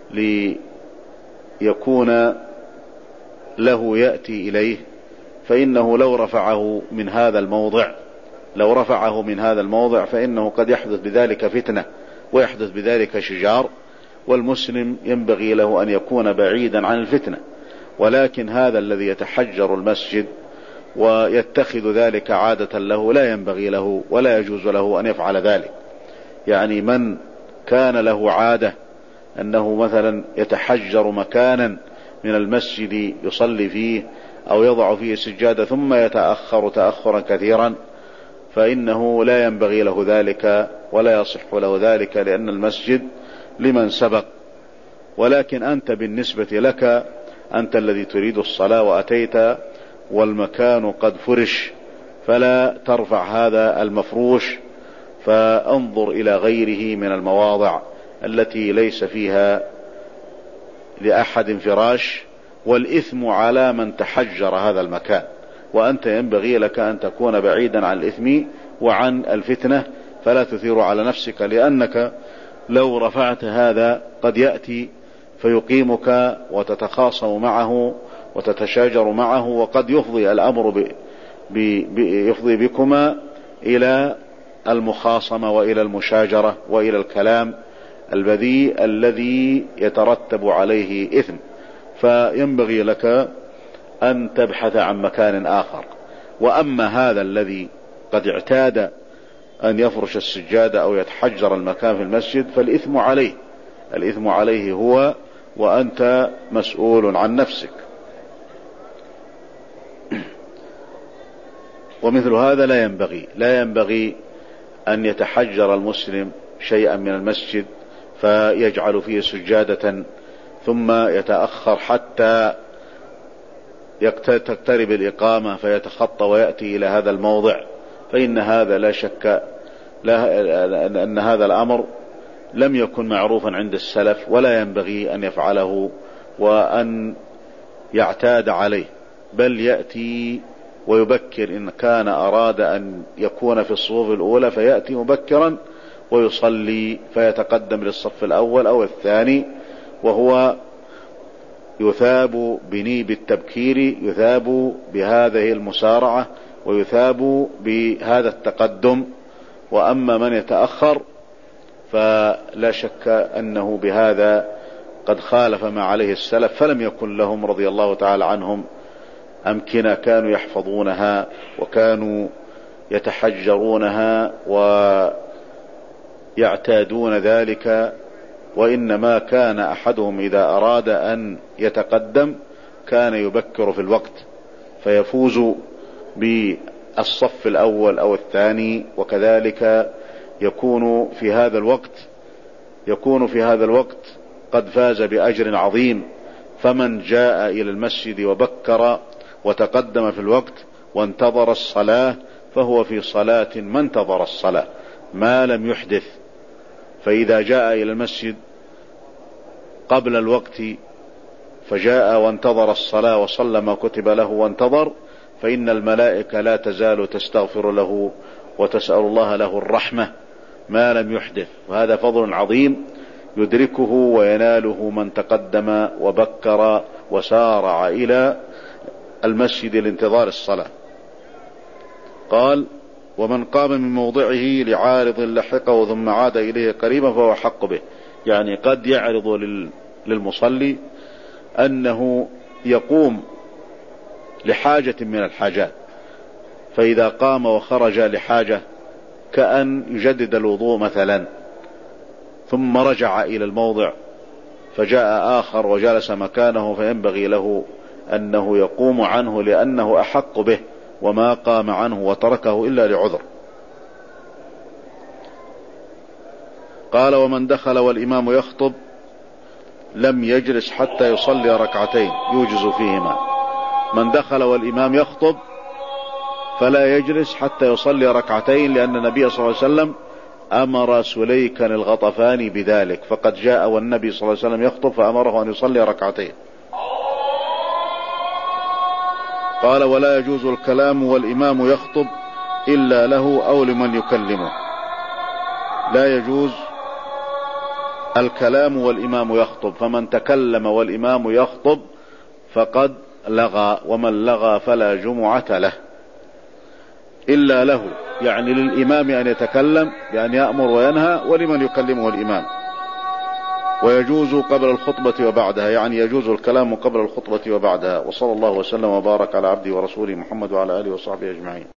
ليكون له يأتي إليه، فإنه لو رفعه من هذا الموضع لو رفعه من هذا الموضع فإنه قد يحدث بذلك فتنة ويحدث بذلك شجار، والمسلم ينبغي له أن يكون بعيدا عن الفتنة. ولكن هذا الذي يتحجر المسجد ويتخذ ذلك عادة له لا ينبغي له ولا يجوز له أن يفعل ذلك. يعني من كان له عادة أنه مثلا يتحجر مكانا من المسجد يصلي فيه أو يضع فيه سجادة ثم يتأخر تأخرا كثيرا، فإنه لا ينبغي له ذلك ولا يصح له ذلك، لأن المسجد لمن سبق. ولكن أنت بالنسبة لك، أنت الذي تريد الصلاة وأتيت والمكان قد فرش، فلا ترفع هذا المفروش، فانظر إلى غيره من المواضع التي ليس فيها لأحد فراش، والإثم على من تحجر هذا المكان، وأنت ينبغي لك أن تكون بعيدا عن الإثم وعن الفتنة، فلا تثير على نفسك، لأنك لو رفعت هذا قد يأتي فيقيمك وتتخاصم معه وتتشاجر معه، وقد يفضي الأمر ب... ب... ب... يفضي بكما إلى المخاصمة وإلى المشاجرة وإلى الكلام البذيء الذي يترتب عليه إثم. فينبغي لك أن تبحث عن مكان آخر. وأما هذا الذي قد اعتاد أن يفرش السجادة أو يتحجر المكان في المسجد فالإثم عليه، الإثم عليه هو، وأنت مسؤول عن نفسك. ومثل هذا لا ينبغي لا ينبغي أن يتحجر المسلم شيئا من المسجد فيجعل فيه سجادة ثم يتأخر حتى تقترب الإقامة فيتخطى ويأتي إلى هذا الموضع، فإن هذا لا شك لا أن هذا الأمر لم يكن معروفا عند السلف، ولا ينبغي أن يفعله وأن يعتاد عليه، بل يأتي ويبكر إن كان أراد أن يكون في الصفوف الأولى فيأتي مبكرا ويصلي فيتقدم للصف الأول أو الثاني، وهو يثاب بنيب التبكير، يثاب بهذه المسارعة ويثاب بهذا التقدم. وأما من يتأخر فلا شك أنه بهذا قد خالف ما عليه السلف، فلم يكن لهم رضي الله تعالى عنهم أمكنة كانوا يحفظونها وكانوا يتحجرونها ويعتادون ذلك، وإنما كان أحدهم إذا أراد أن يتقدم كان يبكر في الوقت فيفوز بالصف الأول أو الثاني، وكذلك يكون في هذا الوقت يكون في هذا الوقت قد فاز بأجر عظيم. فمن جاء إلى المسجد وبكر وتقدم في الوقت وانتظر الصلاة فهو في صلاة ما انتظر الصلاة ما لم يحدث. فإذا جاء إلى المسجد قبل الوقت فجاء وانتظر الصلاة وصلى ما كتب له وانتظر، فإن الملائكة لا تزال تستغفر له وتسأل الله له الرحمة ما لم يحدث. وهذا فضل عظيم يدركه ويناله من تقدم وبكر وسارع إلى المسجد لانتظار الصلاة. قال: ومن قام من موضعه لعارض لحقه ثم عاد إليه قريبا فهو حق به. يعني قد يعرض للمصلي أنه يقوم لحاجة من الحاجات، فإذا قام وخرج لحاجة كأن يجدد الوضوء مثلا ثم رجع إلى الموضع فجاء آخر وجلس مكانه، فينبغي له أنه يقوم عنه لأنه أحق به، وما قام عنه وتركه إلا لعذر. قال: ومن دخل والإمام يخطب لم يجلس حتى يصلي ركعتين يوجز فيهما. من دخل والإمام يخطب فلا يجلس حتى يصلي ركعتين، لأن النبي صلى الله عليه وسلم أمر سليكا الغطفاني بذلك، فقد جاء والنبي صلى الله عليه وسلم يخطب فأمره أن يصلي ركعتين. قال: ولا يجوز الكلام والإمام يخطب إلا له أو لمن يكلمه. لا يجوز الكلام والإمام يخطب، فمن تكلم والإمام يخطب فقد لغى، ومن لغى فلا جمعة له. إلا له يعني للإمام أن يتكلم بأن يأمر وينهى، ولمن يكلمه الإمام. ويجوز قبل الخطبة وبعدها، يعني يجوز الكلام قبل الخطبة وبعدها. وصلى الله وسلم وبارك على عبده ورسوله محمد وعلى آله وصحبه أجمعين.